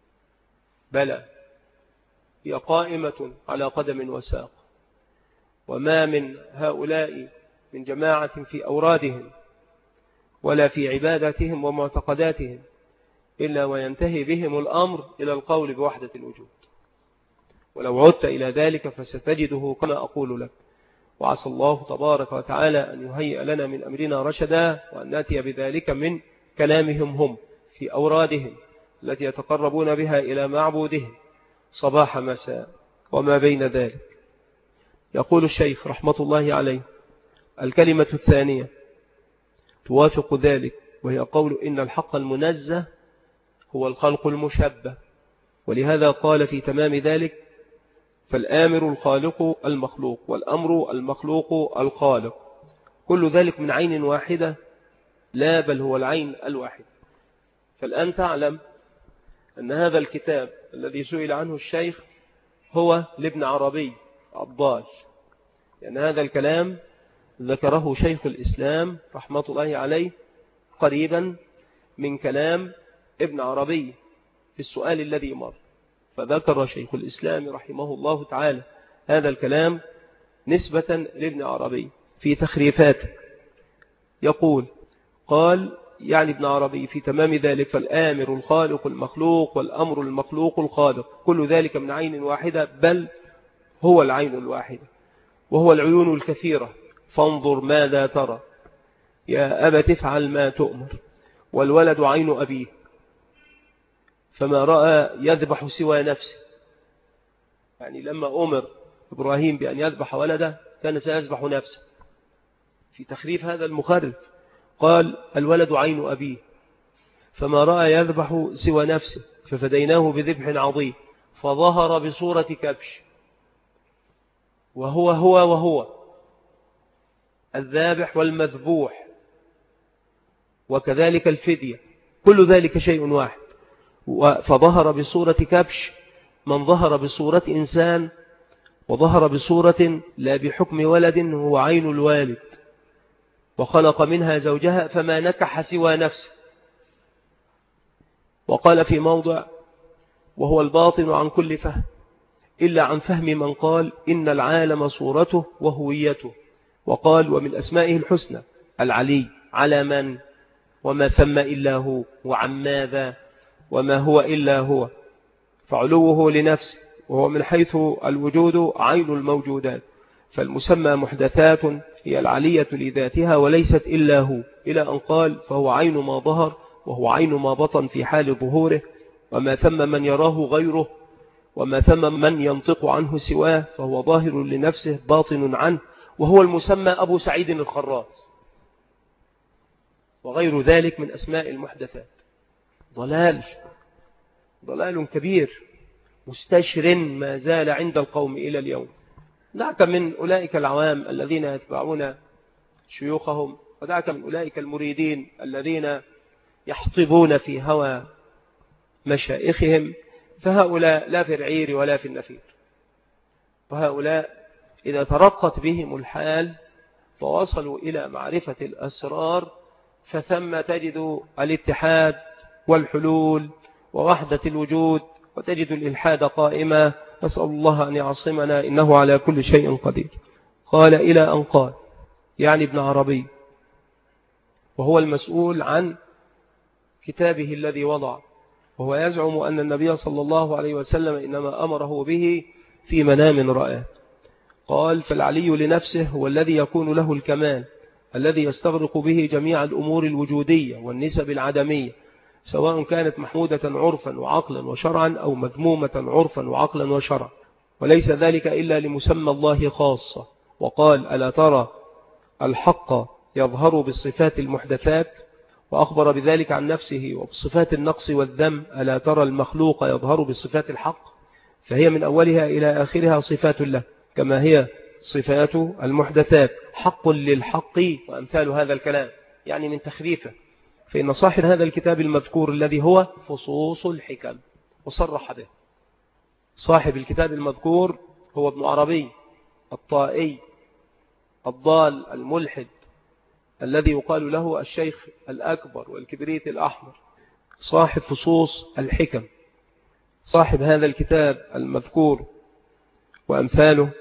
بلى، هي قائمة على قدم وساق، وما من هؤلاء من جماعة في أورادهم ولا في عباداتهم ومعتقداتهم إلا وينتهي بهم الأمر إلى القول بوحدة الوجود. ولو عدت إلى ذلك فستجده كما أقول لك: وعسى الله تبارك وتعالى أن يهيئ لنا من أمرنا رشدا، وأن نأتي بذلك من كلامهم هم في أورادهم التي يتقربون بها إلى معبودهم صباح مساء وما بين ذلك. يقول الشيخ رحمة الله عليه: الكلمة الثانية توافق ذلك، وهي قول إن الحق المنزه هو الخلق المشبه، ولهذا قال في تمام ذلك: فالآمر الخالق المخلوق، والأمر المخلوق الخالق، كل ذلك من عين واحدة، لا بل هو العين الواحدة. فالآن تعلم أن هذا الكتاب الذي سئل عنه الشيخ هو لابن عربي الضال، لأن يعني هذا الكلام ذكره شيخ الإسلام رحمة الله عليه قريبا من كلام ابن عربي في السؤال الذي مر، فذكر شيخ الإسلام رحمه الله تعالى هذا الكلام نسبة لابن عربي في تخريفاته. يقول قال يعني ابن عربي في تمام ذلك: فالآمر الخالق المخلوق، والأمر المخلوق الخالق، كل ذلك من عين واحدة، بل هو العين الواحدة، وهو العيون الكثيرة، فانظر ماذا ترى يا أبا تفعل ما تؤمر، والولد عين أبيه، فما رأى يذبح سوى نفسه. يعني لما أمر إبراهيم بأن يذبح ولده كان سيذبح نفسه. في تخريف هذا المخرف قال: الولد عين أبيه، فما رأى يذبح سوى نفسه، ففديناه بذبح عظيم، فظهر بصورة كبش، وهو هو وهو الذابح والمذبوح، وكذلك الفدية، كل ذلك شيء واحد. فظهر بصورة كبش من ظهر بصورة إنسان، وظهر بصورة لا بحكم ولد هو عين الوالد، وخلق منها زوجها فما نكح سوى نفسه. وقال في موضع: وهو الباطن عن كل فهم إلا عن فهم من قال إن العالم صورته وهويته. وقال: ومن أسمائه الحسنى العلي، على من وما ثم إلا هو، وعن ماذا وما هو إلا هو، فعلوه لنفسه، وهو من حيث الوجود عين الموجودات، فالمسمى محدثات هي العلية لذاتها وليست إلا هو، إلى أن قال: فهو عين ما ظهر، وهو عين ما بطن في حال ظهوره، وما ثم من يراه غيره، وما ثم من ينطق عنه سواه، فهو ظاهر لنفسه باطن عنه، وهو المسمى أبو سعيد الخراس، وغير ذلك من أسماء المحدثات. ضلال ضلال كبير مستشر ما زال عند القوم إلى اليوم. دعك من أولئك العوام الذين يتبعون شيوخهم، ودعك من أولئك المريدين الذين يحطبون في هوى مشائخهم، فهؤلاء لا في العير ولا في النفير. وهؤلاء إذا ترقت بهم الحال فوصلوا إلى معرفة الأسرار، فثم تجد الاتحاد والحلول ووحدة الوجود، وتجد الإلحاد قائمة. نسأل الله أن يعصمنا، إنه على كل شيء قدير. قال: إلى أن قال، يعني ابن عربي، وهو المسؤول عن كتابه الذي وضع، وهو يزعم أن النبي صلى الله عليه وسلم إنما أمره به في منام رأى. قال: فالعلي لنفسه هو الذي يكون له الكمال، الذي يستغرق به جميع الأمور الوجودية والنسب العدمية، سواء كانت محمودة عرفا وعقلا وشرعا أو مذمومة عرفا وعقلا وشرعا، وليس ذلك إلا لمسمى الله خاصة. وقال: ألا ترى الحق يظهر بالصفات المحدثات، وأخبر بذلك عن نفسه، وبصفات النقص والذم: ألا ترى المخلوق يظهر بصفات الحق، فهي من أولها إلى آخرها صفات له، كما هي صفات المحدثات، حق للحق، وأمثال هذا الكلام، يعني من تخريفه. فإن صاحب هذا الكتاب المذكور الذي هو فصوص الحكم وصرح به، صاحب الكتاب المذكور هو ابن عربي الطائي الضال الملحد، الذي يقال له الشيخ الأكبر والكبريت الأحمر، صاحب فصوص الحكم. صاحب هذا الكتاب المذكور وأمثاله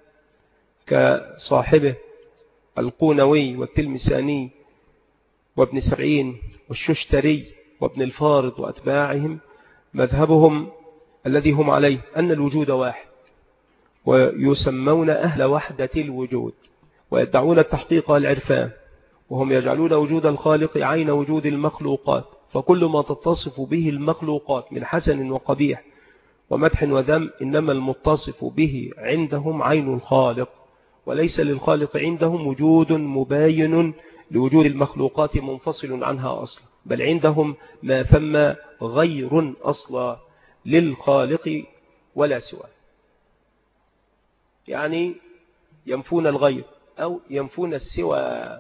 كصاحبه القونوي والتلمساني وابن سبعين والششتري وابن الفارض وأتباعهم، مذهبهم الذي هم عليه أن الوجود واحد، ويسمون أهل وحدة الوجود، ويدعون التحقيق والعرفان، وهم يجعلون وجود الخالق عين وجود المخلوقات، فكل ما تتصف به المخلوقات من حسن وقبيح ومدح وذم إنما المتصف به عندهم عين الخالق، وليس للخالق عندهم وجود مباين لوجود المخلوقات منفصل عنها أصلا، بل عندهم ما ثم غير أصلا للخالق ولا سواه. يعني ينفون الغير أو ينفون السوى،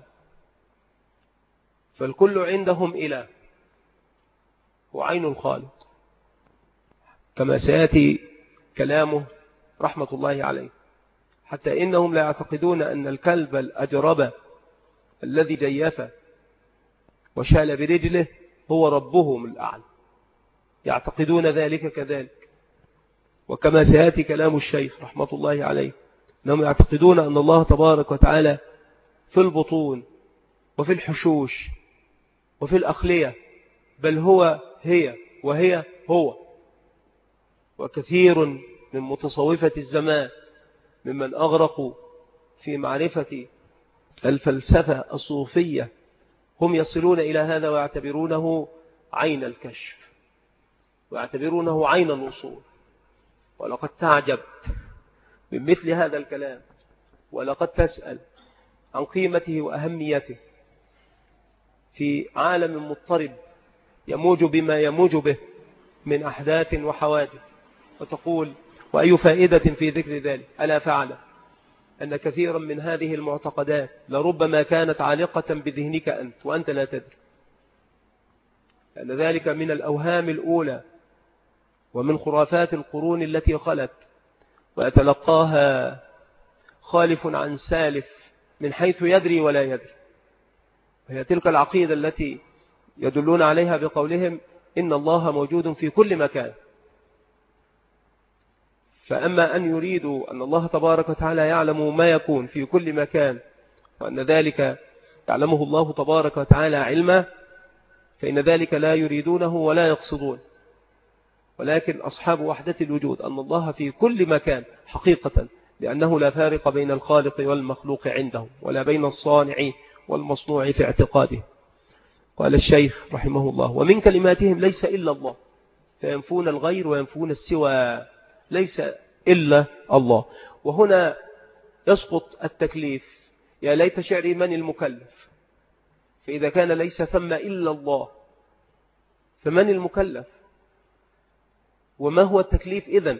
فالكل عندهم إله وعين الخالق، كما سيأتي كلامه رحمة الله عليه، حتى إنهم لا يعتقدون أن الكلب الأجرب الذي جيف وشال برجله هو ربهم الأعلى، يعتقدون ذلك كذلك. وكما سيأتي كلام الشيخ رحمة الله عليه، أنهم يعتقدون أن الله تبارك وتعالى في البطون وفي الحشوش وفي الأخلية، بل هو هي وهي هو. وكثير من متصوفة الزمان ممن أغرقوا في معرفة الفلسفة الصوفية هم يصلون إلى هذا ويعتبرونه عين الكشف ويعتبرونه عين الوصول. ولقد تعجب من مثل هذا الكلام، ولقد تسأل عن قيمته وأهميته في عالم مضطرب يموج بما يموج به من أحداث وحوادث، وتقول وأي فائدة في ذكر ذلك؟ ألا فعل أن كثيرا من هذه المعتقدات لربما كانت عالقة بذهنك أنت وأنت لا تدري، لأن ذلك من الأوهام الأولى ومن خرافات القرون التي خلت، ويتلقاها خالف عن سالف من حيث يدري ولا يدري. وهي تلك العقيدة التي يدلون عليها بقولهم إن الله موجود في كل مكان. فأما أن يريدوا أن الله تبارك وتعالى يعلم ما يكون في كل مكان وأن ذلك يعلمه الله تبارك وتعالى علما، فإن ذلك لا يريدونه ولا يقصدون، ولكن أصحاب وحدة الوجود أن الله في كل مكان حقيقة، لأنه لا فارق بين الخالق والمخلوق عندهم ولا بين الصانع والمصنوع في اعتقاده. قال الشيخ رحمه الله ومن كلماتهم ليس إلا الله، فينفون الغير وينفون السوى، ليس إلا الله. وهنا يسقط التكليف، يا ليت شعري من المكلف، فإذا كان ليس ثم إلا الله فمن المكلف؟ وما هو التكليف إذن؟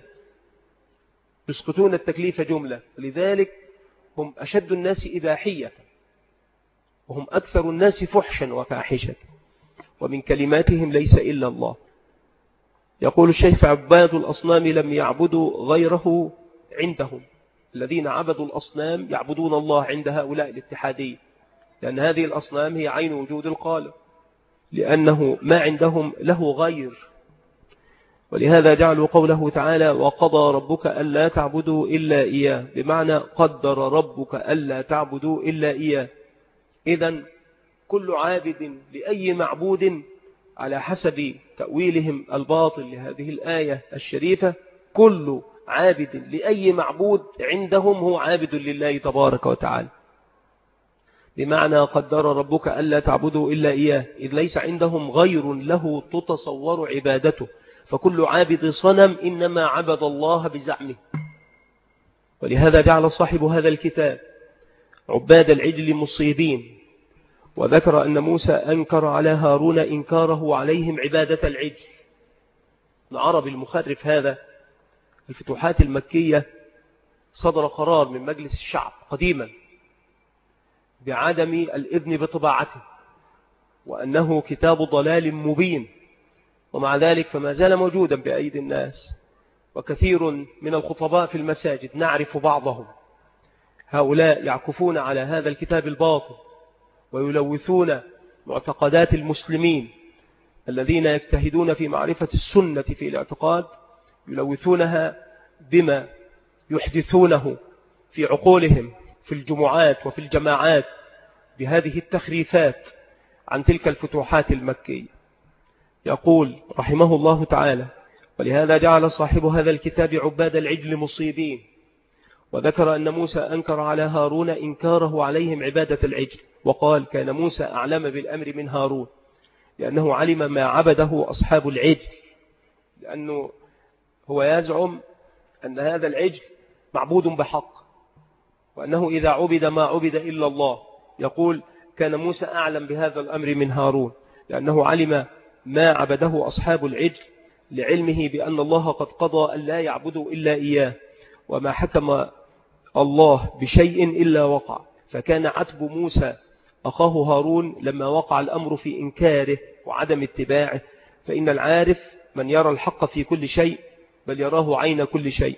يسقطون التكليف جملة، لذلك هم أشد الناس إباحية وهم أكثر الناس فحشا وفاحشة. ومن كلماتهم ليس إلا الله. يقول الشيخ عباد الأصنام لم يعبدوا غيره عندهم، الذين عبدوا الأصنام يعبدون الله عند هؤلاء الاتحادية، لأن هذه الأصنام هي عين وجود الخالق، لأنه ما عندهم له غير. ولهذا جعلوا قوله تعالى وقضى ربك ألا تعبدوا إلا إياه، بمعنى قدر ربك ألا تعبدوا إلا إياه. إذن كل عابد لأي معبود على حسب تأويلهم الباطل لهذه الآية الشريفة، كل عابد لأي معبود عندهم هو عابد لله تبارك وتعالى، بمعنى قدر ربك ألا تعبدوا إلا إياه، إذ ليس عندهم غير له تتصور عبادته، فكل عابد صنم إنما عبد الله بزعمه. ولهذا جعل صاحب هذا الكتاب عباد العجل مصيبين، وذكر أن موسى أنكر على هارون إنكاره عليهم عبادة العجل. العربي المخرف هذا الفتوحات المكية صدر قرار من مجلس الشعب قديما بعدم الإذن بطباعته، وأنه كتاب ضلال مبين، ومع ذلك فما زال موجودا بأيدي الناس. وكثير من الخطباء في المساجد نعرف بعضهم، هؤلاء يعكفون على هذا الكتاب الباطل ويلوثون معتقدات المسلمين الذين يجتهدون في معرفة السنة في الاعتقاد، يلوثونها بما يحدثونه في عقولهم في الجمعات وفي الجماعات بهذه التخريفات عن تلك الفتوحات المكية. يقول رحمه الله تعالى ولهذا جعل صاحب هذا الكتاب عباد العجل مصيبين، وذكر أن موسى أنكر على هارون إنكاره عليهم عبادة العجل، وقال كان موسى أعلم بالأمر من هارون، لأنه علم ما عبده أصحاب العجل، لأنه هو يزعم أن هذا العجل معبود بحق، وأنه إذا عبد ما عبد إلا الله. يقول كان موسى أعلم بهذا الأمر من هارون، لأنه علم ما عبده أصحاب العجل لعلمه بأن الله قد قضى أن لا يعبدوا إلا إياه، وما حكم الله بشيء إلا وقع. فكان عتب موسى أخاه هارون لما وقع الأمر في إنكاره وعدم اتباعه، فإن العارف من يرى الحق في كل شيء بل يراه عين كل شيء.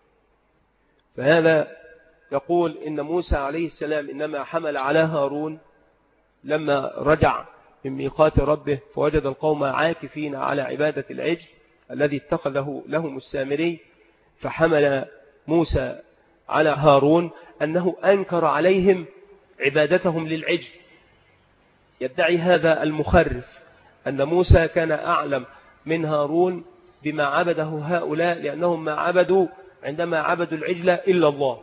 فهذا يقول إن موسى عليه السلام إنما حمل على هارون لما رجع من ميقات ربه فوجد القوم عاكفين على عبادة العجل الذي اتخذه لهم السامري، فحمل موسى على هارون أنه أنكر عليهم عبادتهم للعجل. يدعي هذا المخرف أن موسى كان أعلم من هارون بما عبده هؤلاء، لأنهم ما عبدوا عندما عبدوا العجل إلا الله.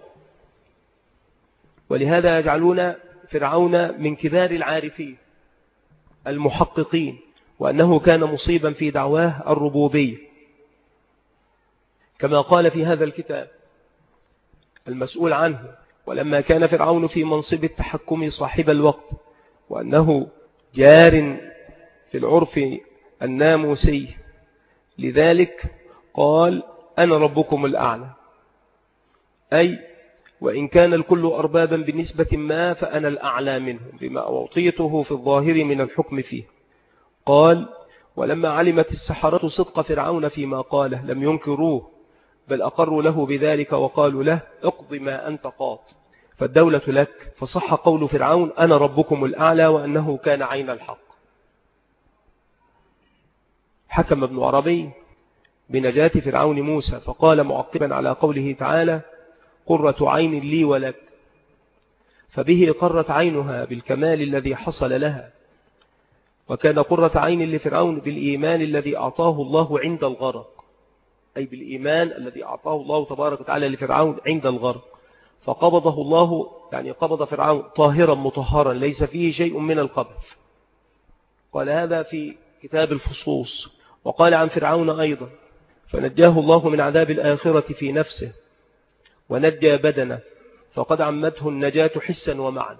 ولهذا يجعلون فرعون من كبار العارفين المحققين، وأنه كان مصيبا في دعواه الربوبية، كما قال في هذا الكتاب المسؤول عنه: ولما كان فرعون في منصب التحكم صاحب الوقت، وأنه جار في العرف الناموسي، لذلك قال أنا ربكم الأعلى، أي وإن كان الكل أربابا بنسبة ما فأنا الأعلى منهم بما أعطيته في الظاهر من الحكم فيه. قال ولما علمت السحرة صدق فرعون فيما قاله لم ينكروه، بل أقروا له بذلك وقالوا له اقض ما أنت قاط فالدولة لك. فصح قول فرعون أنا ربكم الأعلى، وأنه كان عين الحق. حكم ابن عربي بنجاة فرعون موسى فقال معقبا على قوله تعالى قرة عين لي ولك، فبه قرت عينها بالكمال الذي حصل لها، وكان قرة عين لفرعون بالإيمان الذي أعطاه الله عند الغرق، أي بالإيمان الذي أعطاه الله تبارك وتعالى لفرعون عند الغرق، فقبضه الله، يعني قبض فرعون طاهرا مطهرا ليس فيه شيء من القبث. قال هذا في كتاب الفصوص. وقال عن فرعون أيضا فنجاه الله من عذاب الآخرة في نفسه ونجى بدنه، فقد عمته النجاة حسا ومعنى.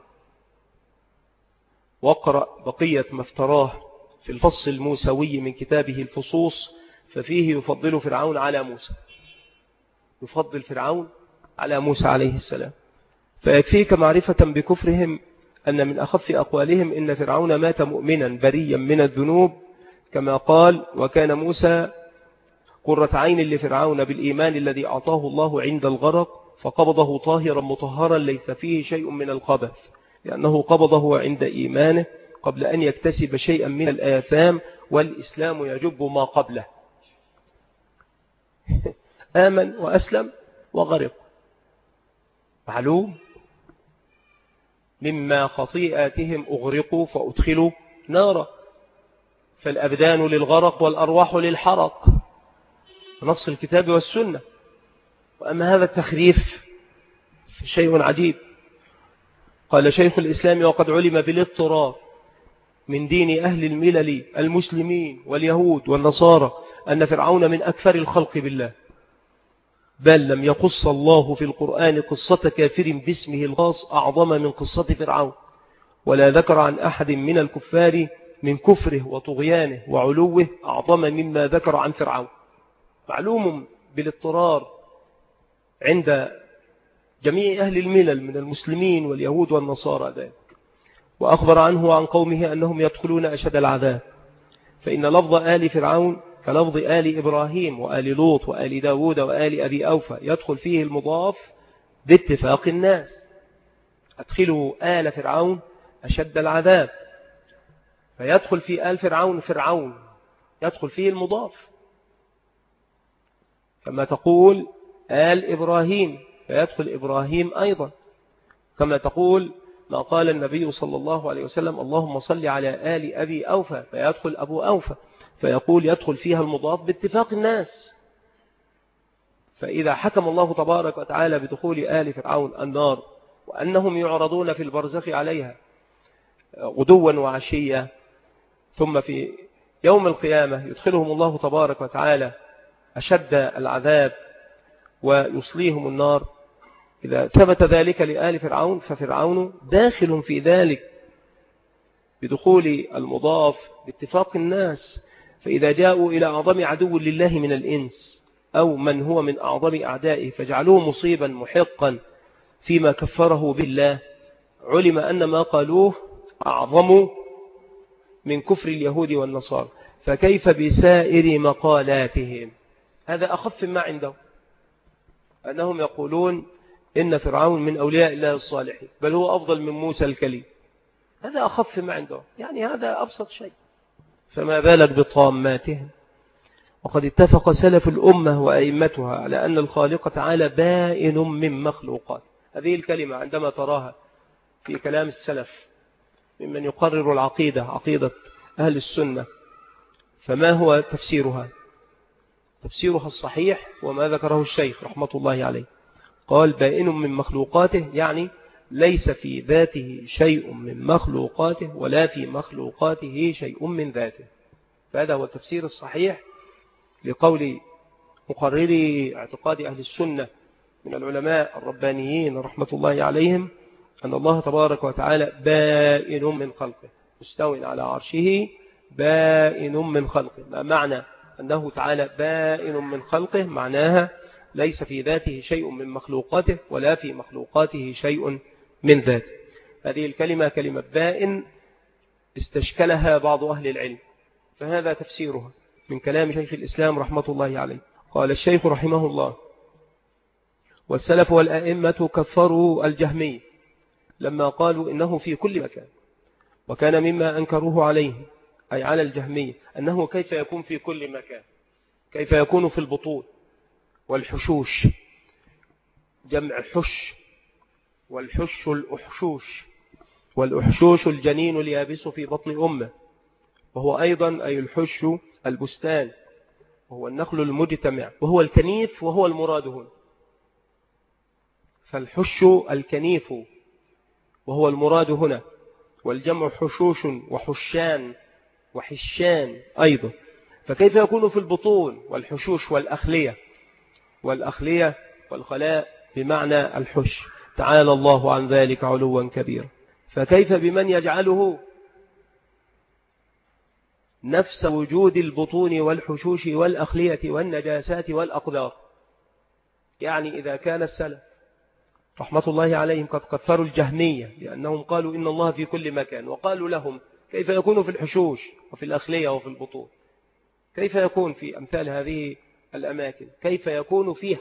واقرأ بقية ما افتراه في الفصل الموسوي من كتابه الفصوص، ففيه يفضل فرعون على موسى، يفضل فرعون على موسى عليه السلام. فيكفيك معرفة بكفرهم أن من أخف أقوالهم إن فرعون مات مؤمنا بريا من الذنوب، كما قال وكان موسى قرة عين لفرعون بالإيمان الذي أعطاه الله عند الغرق، فقبضه طاهرا مطهرا ليس فيه شيء من القبث، لأنه قبضه عند إيمانه قبل أن يكتسب شيئا من الآثام، والإسلام يجب ما قبله. آمن وأسلم وغرق، معلوم مما خطيئاتهم أغرقوا فأدخلوا نارا، فالأبدان للغرق والأرواح للحرق، نص الكتاب والسنة. وأما هذا التخريف شيء عجيب. قال شيخ الإسلام وقد علم بالاضطرار من دين أهل الملل المسلمين واليهود والنصارى أن فرعون من أكثر الخلق بالله، بل لم يقص الله في القرآن قصة كافر باسمه الخاص أعظم من قصة فرعون، ولا ذكر عن أحد من الكفار من كفره وطغيانه وعلوه أعظم مما ذكر عن فرعون. معلوم بالاضطرار عند جميع أهل الملل من المسلمين واليهود والنصارى ذلك. وأخبر عنه وعن قومه أنهم يدخلون أشد العذاب، فإن لفظ آل فرعون كلفظ آل إبراهيم وآل لوط وآل داود وآل أبي أوفى يدخل فيه المضاف باتفاق الناس. أدخلوا آل فرعون أشد العذاب، فيدخل في آل فرعون فرعون يدخل فيه المضاف، كما تقول آل إبراهيم فيدخل إبراهيم أيضا، كما تقول ما قال النبي صلى الله عليه وسلم اللهم صل على آل أبي أوفى فيدخل أبو أوفى، فيقول يدخل فيها المضاف باتفاق الناس. فإذا حكم الله تبارك وتعالى بدخول آل فرعون النار وأنهم يعرضون في البرزخ عليها غدوا وعشيا، ثم في يوم القيامة يدخلهم الله تبارك وتعالى أشد العذاب ويصليهم النار، إذا ثبت ذلك لآل فرعون ففرعون داخل في ذلك بدخول المضاف باتفاق الناس. فإذا جاءوا إلى أعظم عدو لله من الإنس أو من هو من أعظم أعدائه فجعلوه مصيبا محقا فيما كفره بالله، علم أن ما قالوه أعظم من كفر اليهود والنصارى، فكيف بسائر مقالاتهم؟ هذا أخف ما عندهم، أنهم يقولون إن فرعون من أولياء الله الصالحين بل هو أفضل من موسى الكليم، هذا أخف ما عندهم، يعني هذا أبسط شيء، فما بالك بطاماتهم. وقد اتفق سلف الأمة وأئمتها على أن الخالق تعالى بائن من مخلوقات. هذه الكلمة عندما تراها في كلام السلف ممن يقرر العقيدة، عقيدة أهل السنة، فما هو تفسيرها؟ تفسيرها الصحيح وما ذكره الشيخ رحمة الله عليه، قال بائن من مخلوقاته، يعني ليس في ذاته شيء من مخلوقاته ولا في مخلوقاته شيء من ذاته. فهذا هو التفسير الصحيح لقول مقرري اعتقاد أهل السنة من العلماء الربانيين رحمة الله عليهم، أن الله تبارك وتعالى بائن من خلقه مستوٍ على عرشه بائن من خلقه. ما معنى أنه تعالى بائن من خلقه؟ معناها ليس في ذاته شيء من مخلوقاته ولا في مخلوقاته شيء من ذاته. هذه الكلمة كلمة بائن استشكلها بعض أهل العلم، فهذا تفسيرها من كلام شيخ الإسلام رحمة الله عليه. قال الشيخ رحمه الله: والسلف والأئمة كفروا الجهمي لما قالوا إنه في كل مكان، وكان مما أنكروه عليه أي على الجهمي أنه كيف يكون في كل مكان، كيف يكون في البطون والحشوش، جمع حش، والحش الأحشوش، والأحشوش الجنين اليابس في بطن أمه، وهو أيضا أي الحش البستان، وهو النخل المجتمع، وهو الكنيف، وهو المراد هنا. فالحش الكنيف وهو المراد هنا، والجمع حشوش وحشان وحشان أيضا. فكيف يكون في البطون والحشوش والأخلية، والأخلية والخلاء بمعنى الحش، تعالى الله عن ذلك علوا كبيرا. فكيف بمن يجعله نفس وجود البطون والحشوش والأخلية والنجاسات والأقدار؟ يعني إذا كان السلف رحمة الله عليهم قد كفروا الجهمية لأنهم قالوا إن الله في كل مكان، وقالوا لهم كيف يكون في الحشوش وفي الأخلية وفي البطون، كيف يكون في أمثال هذه الأماكن، كيف يكون فيها؟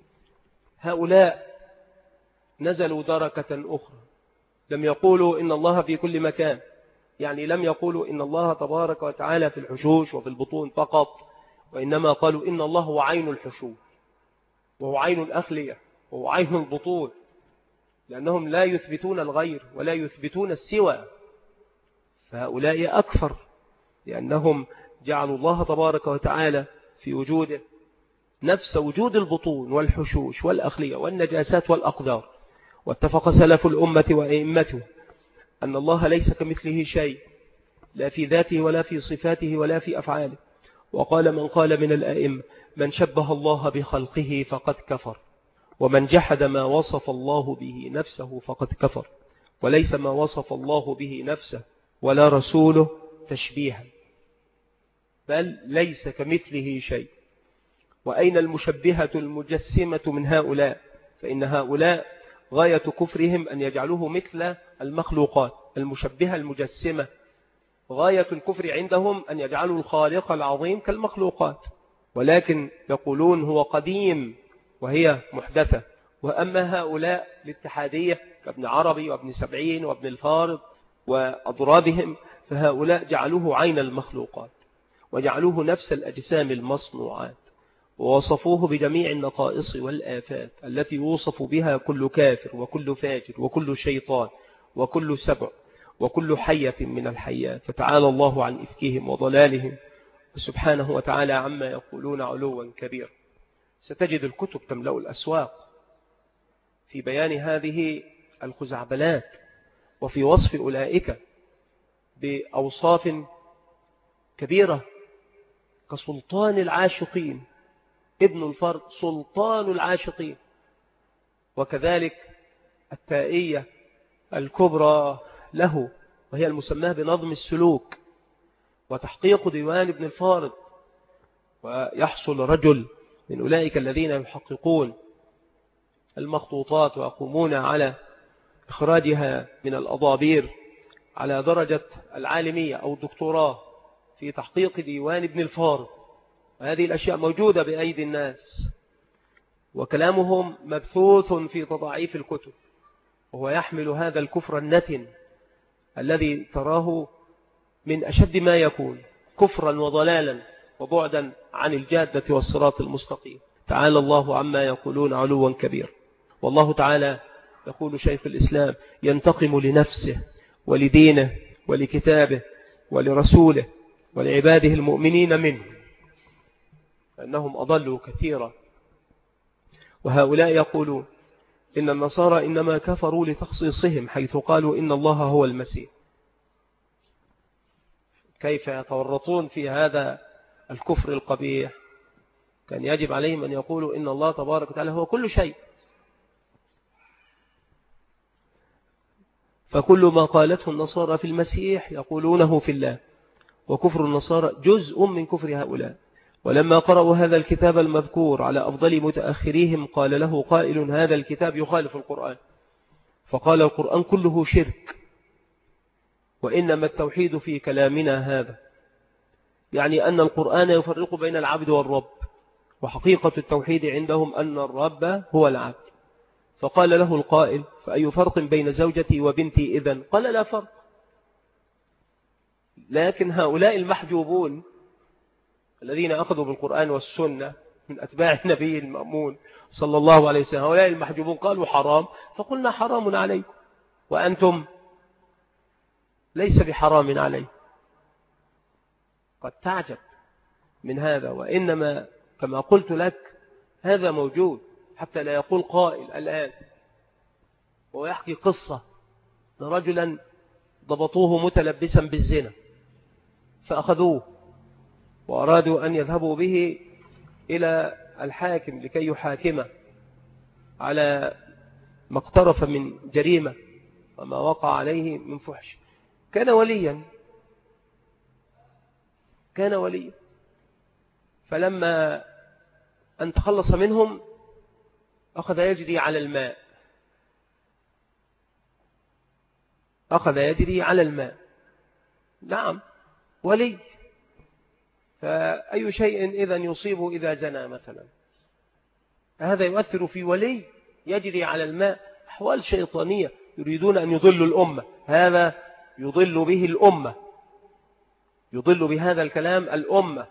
هؤلاء نزلوا دركة أخرى، لم يقولوا إن الله في كل مكان، يعني لم يقولوا إن الله تبارك وتعالى في الحشوش وفي البطون فقط، وإنما قالوا إن الله هو عين الحشوش وهو عين الأخلية وهو عين البطون، لأنهم لا يثبتون الغير ولا يثبتون السوى. فهؤلاء أكفر لأنهم جعلوا الله تبارك وتعالى في وجوده نفس وجود البطون والحشوش والأخلية والنجاسات والأقدار. واتفق سلف الأمة وأئمته أن الله ليس كمثله شيء، لا في ذاته ولا في صفاته ولا في أفعاله. وقال من قال من الأئمة: من شبه الله بخلقه فقد كفر، ومن جحد ما وصف الله به نفسه فقد كفر، وليس ما وصف الله به نفسه ولا رسوله تشبيها، بل ليس كمثله شيء. وأين المشبهة المجسمة من هؤلاء؟ فإن هؤلاء غاية كفرهم أن يجعلوه مثل المخلوقات. المشبهة المجسمة غاية الكفر عندهم أن يجعلوا الخالق العظيم كالمخلوقات، ولكن يقولون هو قديم وهي محدثة. وأما هؤلاء الاتحادية كابن عربي وابن سبعين وابن الفارض وأضرابهم، فهؤلاء جعلوه عين المخلوقات وجعلوه نفس الأجسام المصنوعات، ووصفوه بجميع النقائص والآفات التي يوصف بها كل كافر وكل فاجر وكل شيطان وكل سبع وكل حية من الحيات. فتعالى الله عن إفكهم وضلالهم سبحانه وتعالى عما يقولون علوا كبيرا. ستجد الكتب تملأ الأسواق في بيان هذه الخزعبلات وفي وصف أولئك بأوصاف كبيرة كسلطان العاشقين. ابن الفرد سلطان العاشقين. وكذلك التائية الكبرى له وهي المسماه بنظم السلوك وتحقيق ديوان ابن الفارض. ويحصل رجل من أولئك الذين يحققون المخطوطات ويقومون على إخراجها من الأضابير على درجة العالمية أو الدكتوراه في تحقيق ديوان ابن الفارض. وهذه الأشياء موجودة بأيدي الناس وكلامهم مبثوث في تضعيف الكتب، وهو يحمل هذا الكفر النتن الذي تراه من أشد ما يكون كفرا وضلالا وبعدا عن الجادة والصراط المستقيم. تعالى الله عما يقولون علوا كبير. والله تعالى يقول شيخ الإسلام ينتقم لنفسه ولدينه ولكتابه ولرسوله ولعباده المؤمنين منه أنهم أضلوا كثيرا. وهؤلاء يقولون إن النصارى إنما كفروا لتخصيصهم حيث قالوا إن الله هو المسيح. كيف يتورطون في هذا الكفر القبيح؟ كان يجب عليهم أن يقولوا إن الله تبارك وتعالى هو كل شيء. فكل ما قالته النصارى في المسيح يقولونه في الله، وكفر النصارى جزء من كفر هؤلاء. ولما قرأوا هذا الكتاب المذكور على أفضل متأخريهم قال له قائل هذا الكتاب يخالف القرآن، فقال القرآن كله شرك، وإنما التوحيد في كلامنا هذا، يعني أن القرآن يفرق بين العبد والرب، وحقيقة التوحيد عندهم أن الرب هو العبد. فقال له القائل فأي فرق بين زوجتي وبنتي إذن؟ قال لا فرق. لكن هؤلاء المحجوبون الذين أخذوا بالقرآن والسنة من أتباع النبي المأمون صلى الله عليه وسلم، هؤلاء المحجوبون قالوا حرام، فقلنا حرام عليكم وأنتم ليس بحرام عليه. قد تعجب من هذا، وإنما كما قلت لك هذا موجود حتى لا يقول قائل الآن ويحكي قصة لرجلا ضبطوه متلبسا بالزنا فأخذوه وأرادوا أن يذهبوا به إلى الحاكم لكي يحاكمه على ما اقترف من جريمة وما وقع عليه من فحش. كان وليا كان وليا فلما أن تخلص منهم أخذ يجري على الماء أخذ يجري على الماء نعم ولي. فأي شيء إذن يصيب إذا زنى مثلا؟ هذا يؤثر في ولي يجري على الماء. أحوال شيطانية يريدون أن يضلوا الأمة. هذا يضل به الأمة، يضل بهذا الكلام الأمة،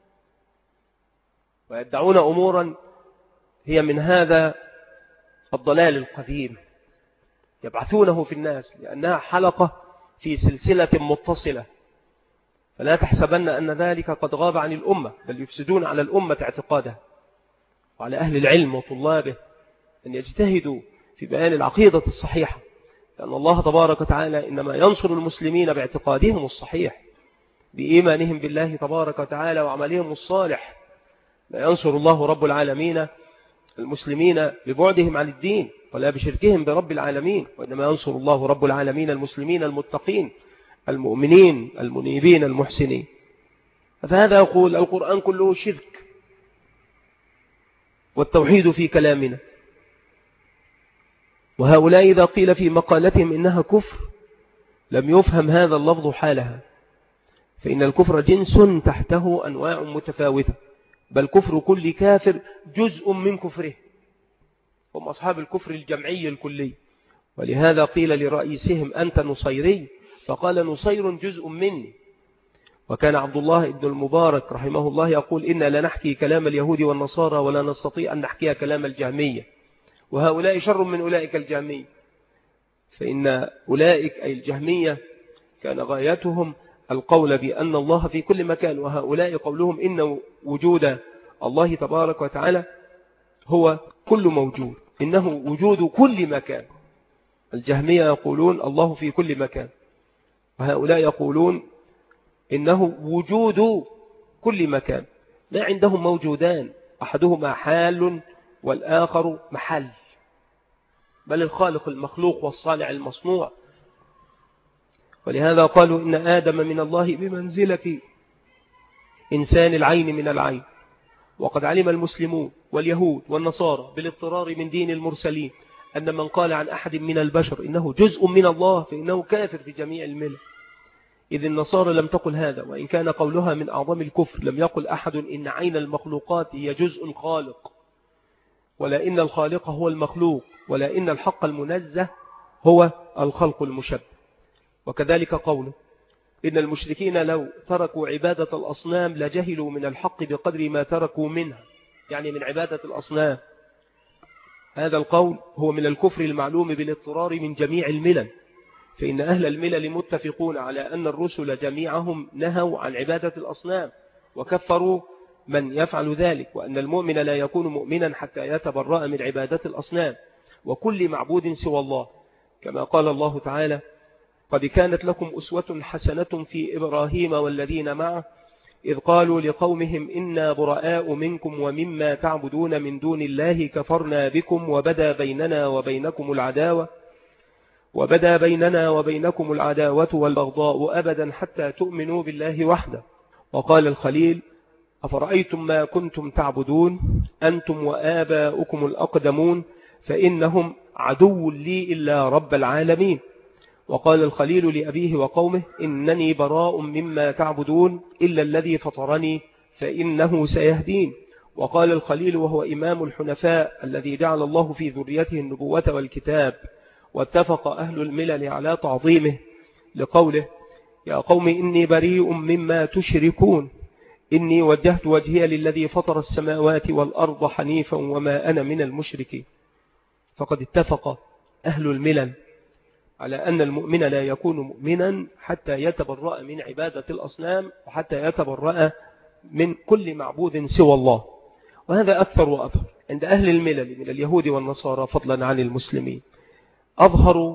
ويدعون أمورا هي من هذا الضلال القديم يبعثونه في الناس لأنها حلقة في سلسلة متصلة. فلا تحسبن أن ذلك قد غاب عن الأمة، بل يفسدون على الأمة اعتقادها، وعلى أهل العلم وطلابه أن يجتهدوا في بيان العقيدة الصحيحة، لأن الله تبارك وتعالى إنما ينصر المسلمين باعتقادهم الصحيح، بإيمانهم بالله تبارك وتعالى وعملهم الصالح. لا ينصر الله رب العالمين المسلمين ببعدهم عن الدين ولا بشركهم برب العالمين، وإنما ينصر الله رب العالمين المسلمين المتقين المؤمنين المنيبين المحسنين. فهذا يقول القرآن كله شرك والتوحيد في كلامنا. وهؤلاء إذا قيل في مقالتهم إنها كفر لم يفهم هذا اللفظ حالها، فإن الكفر جنس تحته أنواع متفاوتة، بل كفر كل كافر جزء من كفره، هم أصحاب الكفر الجمعي الكلي. ولهذا قيل لرئيسهم أنت نصيري، فقال نصير جزء مني. وكان عبد الله بن المبارك رحمه الله يقول إنا لنحكي كلام اليهود والنصارى ولا نستطيع أن نحكي كلام الجهمية، وهؤلاء شر من أولئك الجهمية، فإن أولئك أي الجهمية كان غايتهم القول بأن الله في كل مكان، وهؤلاء قولهم إن وجود الله تبارك وتعالى هو كل موجود، إنه وجود كل مكان. الجهمية يقولون الله في كل مكان، وهؤلاء يقولون إنه وجود كل مكان. لا عندهم موجودان، أحدهما حال والآخر محل، بل الخالق المخلوق والصانع المصنوع. ولهذا قالوا إن آدم من الله بمنزلة إنسان العين من العين. وقد علم المسلمون واليهود والنصارى بالاضطرار من دين المرسلين أن من قال عن أحد من البشر إنه جزء من الله فإنه كافر في جميع الملل. إذ النصارى لم تقل هذا، وإن كان قولها من أعظم الكفر. لم يقل أحد إن عين المخلوقات هي جزء الخالق، ولا إن الخالق هو المخلوق، ولا إن الحق المنزه هو الخلق المشبه. وكذلك قوله إن المشركين لو تركوا عبادة الأصنام لجهلوا من الحق بقدر ما تركوا منها، يعني من عبادة الأصنام. هذا القول هو من الكفر المعلوم بالاضطرار من جميع الملل، فإن أهل الملل متفقون على أن الرسل جميعهم نهوا عن عبادة الأصنام وكفروا من يفعل ذلك، وأن المؤمن لا يكون مؤمنا حتى يتبرأ من عبادة الأصنام وكل معبود سوى الله، كما قال الله تعالى قد كانت لكم أسوة حسنة في إبراهيم والذين معه إذ قالوا لقومهم إنا براء منكم ومما تعبدون من دون الله كفرنا بكم وبدا بيننا وبينكم العداوة وبدا بيننا وبينكم العداوة والبغضاء أبدا حتى تؤمنوا بالله وحده. وقال الخليل أفرأيتم ما كنتم تعبدون أنتم وآباؤكم الأقدمون فإنهم عدو لي إلا رب العالمين. وقال الخليل لأبيه وقومه إنني براء مما تعبدون إلا الذي فطرني فإنه سيهدين. وقال الخليل وهو إمام الحنفاء الذي جعل الله في ذريته النبوة والكتاب، واتفق أهل الملل على تعظيمه لقوله يا قوم إني بريء مما تشركون إني وجهت وجهي للذي فطر السماوات والأرض حنيفا وما أنا من المشركين. فقد اتفق أهل الملل على أن المؤمن لا يكون مؤمنا حتى يتبرأ من عبادة الأصنام وحتى يتبرأ من كل معبود سوى الله. وهذا أكثر وأظهر عند أهل الملل من اليهود والنصارى فضلا عن المسلمين، أظهر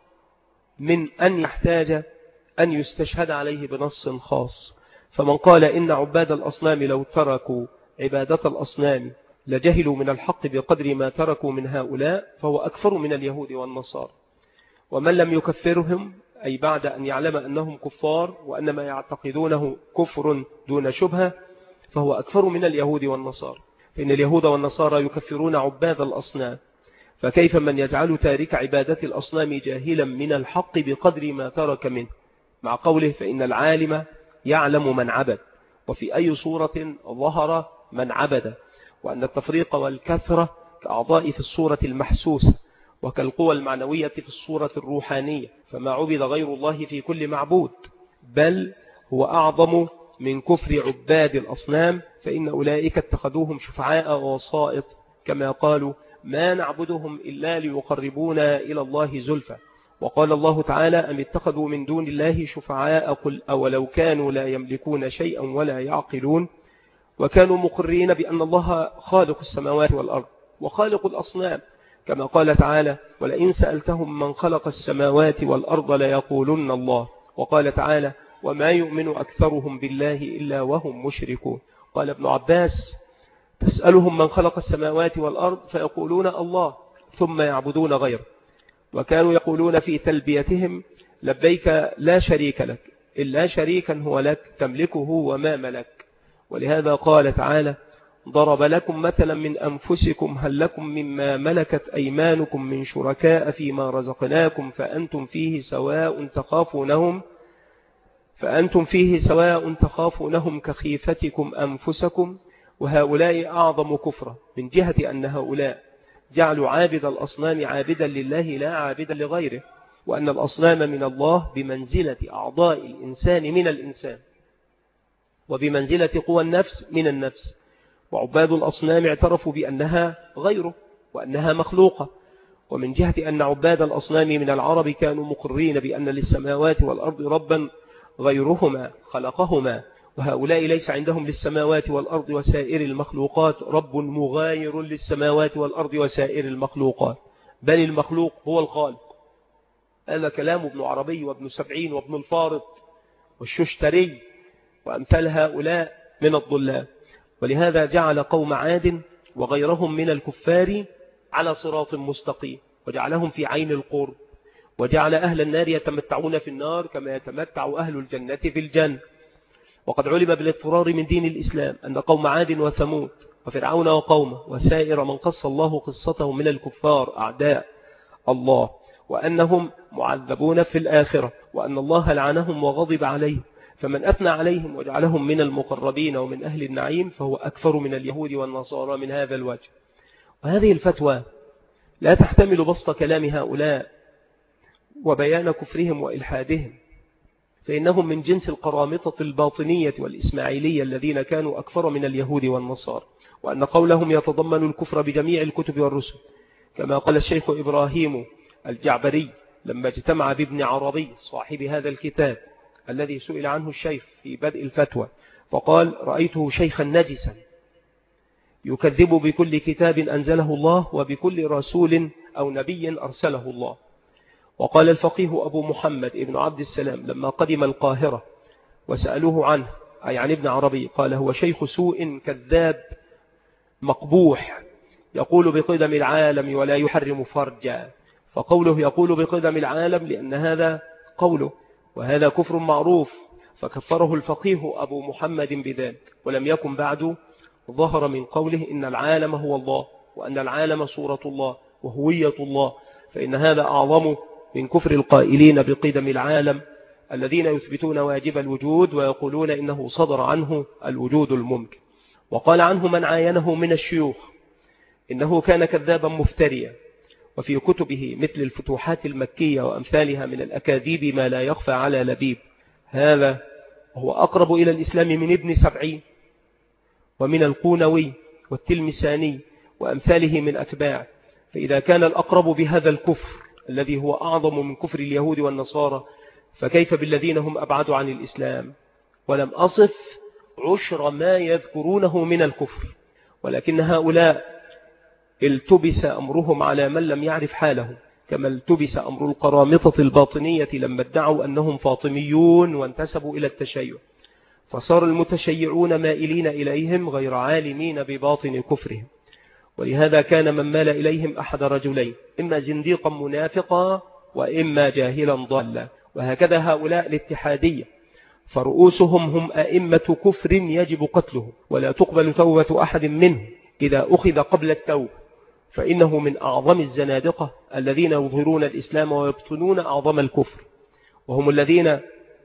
من أن يحتاج أن يستشهد عليه بنص خاص. فمن قال إن عباد الأصنام لو تركوا عبادة الأصنام لجهلوا من الحق بقدر ما تركوا من هؤلاء فهو أكثر من اليهود والنصارى. ومن لم يكفرهم أي بعد أن يعلم أنهم كفار وأن ما يعتقدونه كفر دون شبهة فهو أكثر من اليهود والنصارى، فإن اليهود والنصارى يكفرون عباد الأصنام، فكيف من يجعل تارك عبادة الأصنام جاهلا من الحق بقدر ما ترك منه، مع قوله فإن العالم يعلم من عبد وفي أي صورة ظهر من عبد، وأن التفريق والكثرة كأعضاء في الصورة المحسوسة وكالقوى المعنوية في الصورة الروحانية، فما عبد غير الله في كل معبود، بل هو أعظم من كفر عباد الأصنام، فإن أولئك اتخذوهم شفعاء ووسائط كما قالوا ما نعبدهم إلا ليقربونا إلى الله زلفى. وقال الله تعالى أم اتخذوا من دون الله شفعاء قل أولو كانوا لا يملكون شيئا ولا يعقلون وكانوا مقرين بأن الله خالق السماوات والأرض وخالق الأصنام، كما قال تعالى ولئن سألتهم من خلق السماوات والأرض ليقولن الله. وقال تعالى وما يؤمن أكثرهم بالله إلا وهم مشركون. قال ابن عباس تسألهم من خلق السماوات والأرض فيقولون الله ثم يعبدون غيره، وكانوا يقولون في تلبيتهم لبيك لا شريك لك إلا شريكا هو لك تملكه وما ملك. ولهذا قال تعالى ضرب لكم مثلا من أنفسكم هل لكم مما ملكت أيمانكم من شركاء فيما رزقناكم فأنتم فيه سواء تخافونهم فأنتم فيه سواء تخافونهم كخيفتكم أنفسكم. وهؤلاء أعظم كفرا من جهة أن هؤلاء جعلوا عابد الأصنام عابدا لله لا عابدا لغيره، وأن الأصنام من الله بمنزلة أعضاء الإنسان من الإنسان وبمنزلة قوى النفس من النفس، وعباد الأصنام اعترفوا بأنها غيره وأنها مخلوقة. ومن جهة أن عباد الأصنام من العرب كانوا مقرين بأن للسماوات والأرض ربا غيرهما خلقهما وهؤلاء ليس عندهم للسماوات والأرض وسائر المخلوقات رب مغاير للسماوات والأرض وسائر المخلوقات، بل المخلوق هو الخالق. هذا كلام ابن عربي وابن سبعين وابن الفارض والششتري وأمثال هؤلاء من الضلال. ولهذا جعل قوم عاد وغيرهم من الكفار على صراط مستقيم، وجعلهم في عين القرب، وجعل أهل النار يتمتعون في النار كما يتمتع أهل الجنة في الجنة. وقد علم بالاضطرار من دين الإسلام أن قوم عاد وثمود وفرعون وقومه وسائر من قص الله قصته من الكفار أعداء الله، وأنهم معذبون في الآخرة، وأن الله لعنهم وغضب عليهم. فمن أثنى عليهم وجعلهم من المقربين ومن أهل النعيم فهو أكثر من اليهود والنصارى من هذا الوجه. وهذه الفتوى لا تحتمل بسط كلام هؤلاء وبيان كفرهم وإلحادهم، فإنهم من جنس القرامطة الباطنية والإسماعيلية الذين كانوا أكثر من اليهود والنصارى، وأن قولهم يتضمن الكفر بجميع الكتب والرسل، كما قال الشيخ إبراهيم الجعبري لما اجتمع بابن عربي صاحب هذا الكتاب الذي سئل عنه الشيخ في بدء الفتوى، فقال: رأيته شيخا نجسا يكذب بكل كتاب أنزله الله وبكل رسول أو نبي أرسله الله. وقال الفقيه أبو محمد ابن عبد السلام لما قدم القاهرة وسألوه عنه، أي عن ابن عربي، قال: هو شيخ سوء كذاب مقبوح يقول بقدم العالم ولا يحرم فرجا. فقوله يقول بقدم العالم لأن هذا قوله، وهذا كفر معروف، فكفره الفقيه أبو محمد بذلك. ولم يكن بعد ظهر من قوله إن العالم هو الله، وأن العالم صورة الله وهوية الله، فإن هذا أعظم من كفر القائلين بقدم العالم الذين يثبتون واجب الوجود ويقولون إنه صدر عنه الوجود الممكن. وقال عنه من عاينه من الشيوخ إنه كان كذابا مفتريا، وفي كتبه مثل الفتوحات المكية وأمثالها من الأكاذيب ما لا يخفى على لبيب. هذا هو أقرب إلى الإسلام من ابن سبعين ومن القونوي والتلمساني وأمثاله من أتباع. فإذا كان الأقرب بهذا الكفر الذي هو أعظم من كفر اليهود والنصارى، فكيف بالذين هم أبعد عن الإسلام؟ ولم أصف عشر ما يذكرونه من الكفر، ولكن هؤلاء التبس أمرهم على من لم يعرف حالهم، كما التبس أمر القرامطة الباطنية لما ادعوا أنهم فاطميون وانتسبوا إلى التشيع، فصار المتشيعون مائلين إليهم غير عالمين بباطن كفرهم. ولهذا كان من مال إليهم أحد رجلين، إما زنديقا منافقا وإما جاهلا ضالا. وهكذا هؤلاء الاتحادية، فرؤوسهم هم أئمة كفر يجب قتلهم، ولا تقبل توبة أحد منهم إذا أخذ قبل التوبة، فإنه من أعظم الزنادقة الذين يظهرون الإسلام ويبطنون أعظم الكفر، وهم الذين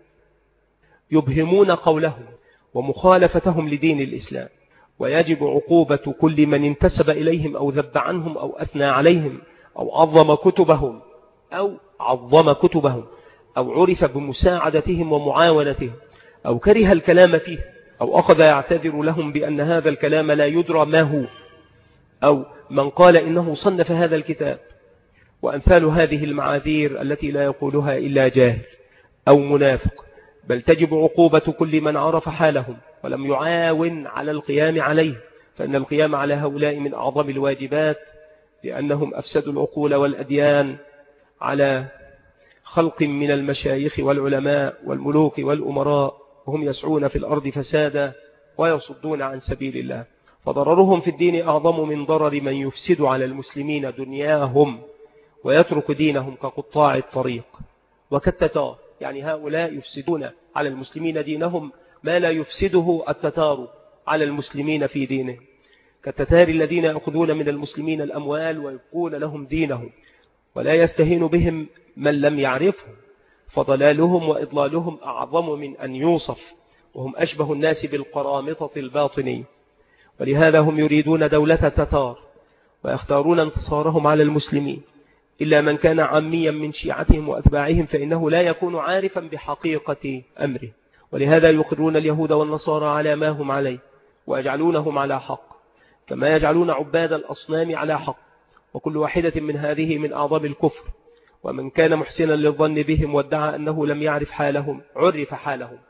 يبهمون قولهم ومخالفتهم لدين الإسلام. ويجب عقوبة كل من انتسب إليهم أو ذب عنهم أو أثنى عليهم أو عظم كتبهم أو عظم كتبهم أو عرف بمساعدتهم ومعاونتهم أو كره الكلام فيه أو أخذ يعتذر لهم بأن هذا الكلام لا يدرى ما هو، أو من قال إنه صنف هذا الكتاب، وأمثال هذه المعاذير التي لا يقولها إلا جاهل أو منافق. بل تجب عقوبة كل من عرف حالهم ولم يعاون على القيام عليه، فإن القيام على هؤلاء من أعظم الواجبات، لأنهم أفسدوا العقول والأديان على خلق من المشايخ والعلماء والملوك والأمراء، وهم يسعون في الأرض فسادا ويصدون عن سبيل الله. فضررهم في الدين أعظم من ضرر من يفسد على المسلمين دنياهم ويترك دينهم كقطاع الطريق وكالتتار. يعني هؤلاء يفسدون على المسلمين دينهم ما لا يفسده التتار على المسلمين في دينهم، كالتتار الذين يأخذون من المسلمين الأموال ويبقون لهم دينهم، ولا يستهين بهم من لم يعرفهم، فضلالهم وإضلالهم أعظم من أن يوصف، وهم أشبه الناس بالقرامطة الباطنية. ولهذا هم يريدون دولة التتار ويختارون انتصارهم على المسلمين، إلا من كان عاميا من شيعتهم وأتباعهم فإنه لا يكون عارفا بحقيقة أمره. ولهذا يقرون اليهود والنصارى على ما هم عليه ويجعلونهم على حق، كما يجعلون عباد الأصنام على حق، وكل واحدة من هذه من أعظم الكفر. ومن كان محسنا للظن بهم وادعى أنه لم يعرف حالهم عرف حالهم،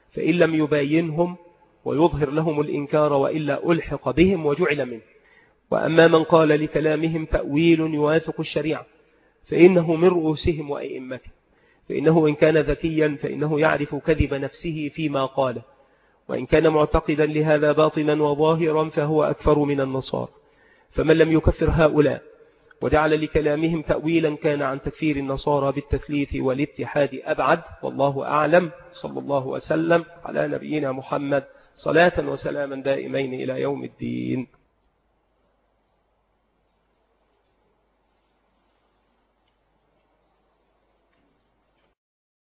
فإن لم يباينهم ويظهر لهم الإنكار وإلا ألحق بهم وجعل منه. وأما من قال لكلامهم تأويل يوافق الشريعة فإنه من رؤوسهم وأئمتهم، فإنه إن كان ذكيا فإنه يعرف كذب نفسه فيما قاله، وإن كان معتقدا لهذا باطنا وظاهرا فهو أكثر من النصارى. فمن لم يكفر هؤلاء وجعل لكلامهم تأويلا كان عن تكفير النصارى بالتثليث والاتحاد أبعد، والله أعلم. صلى الله وسلم على نبينا محمد صلاة وسلاما دائمين إلى يوم الدين.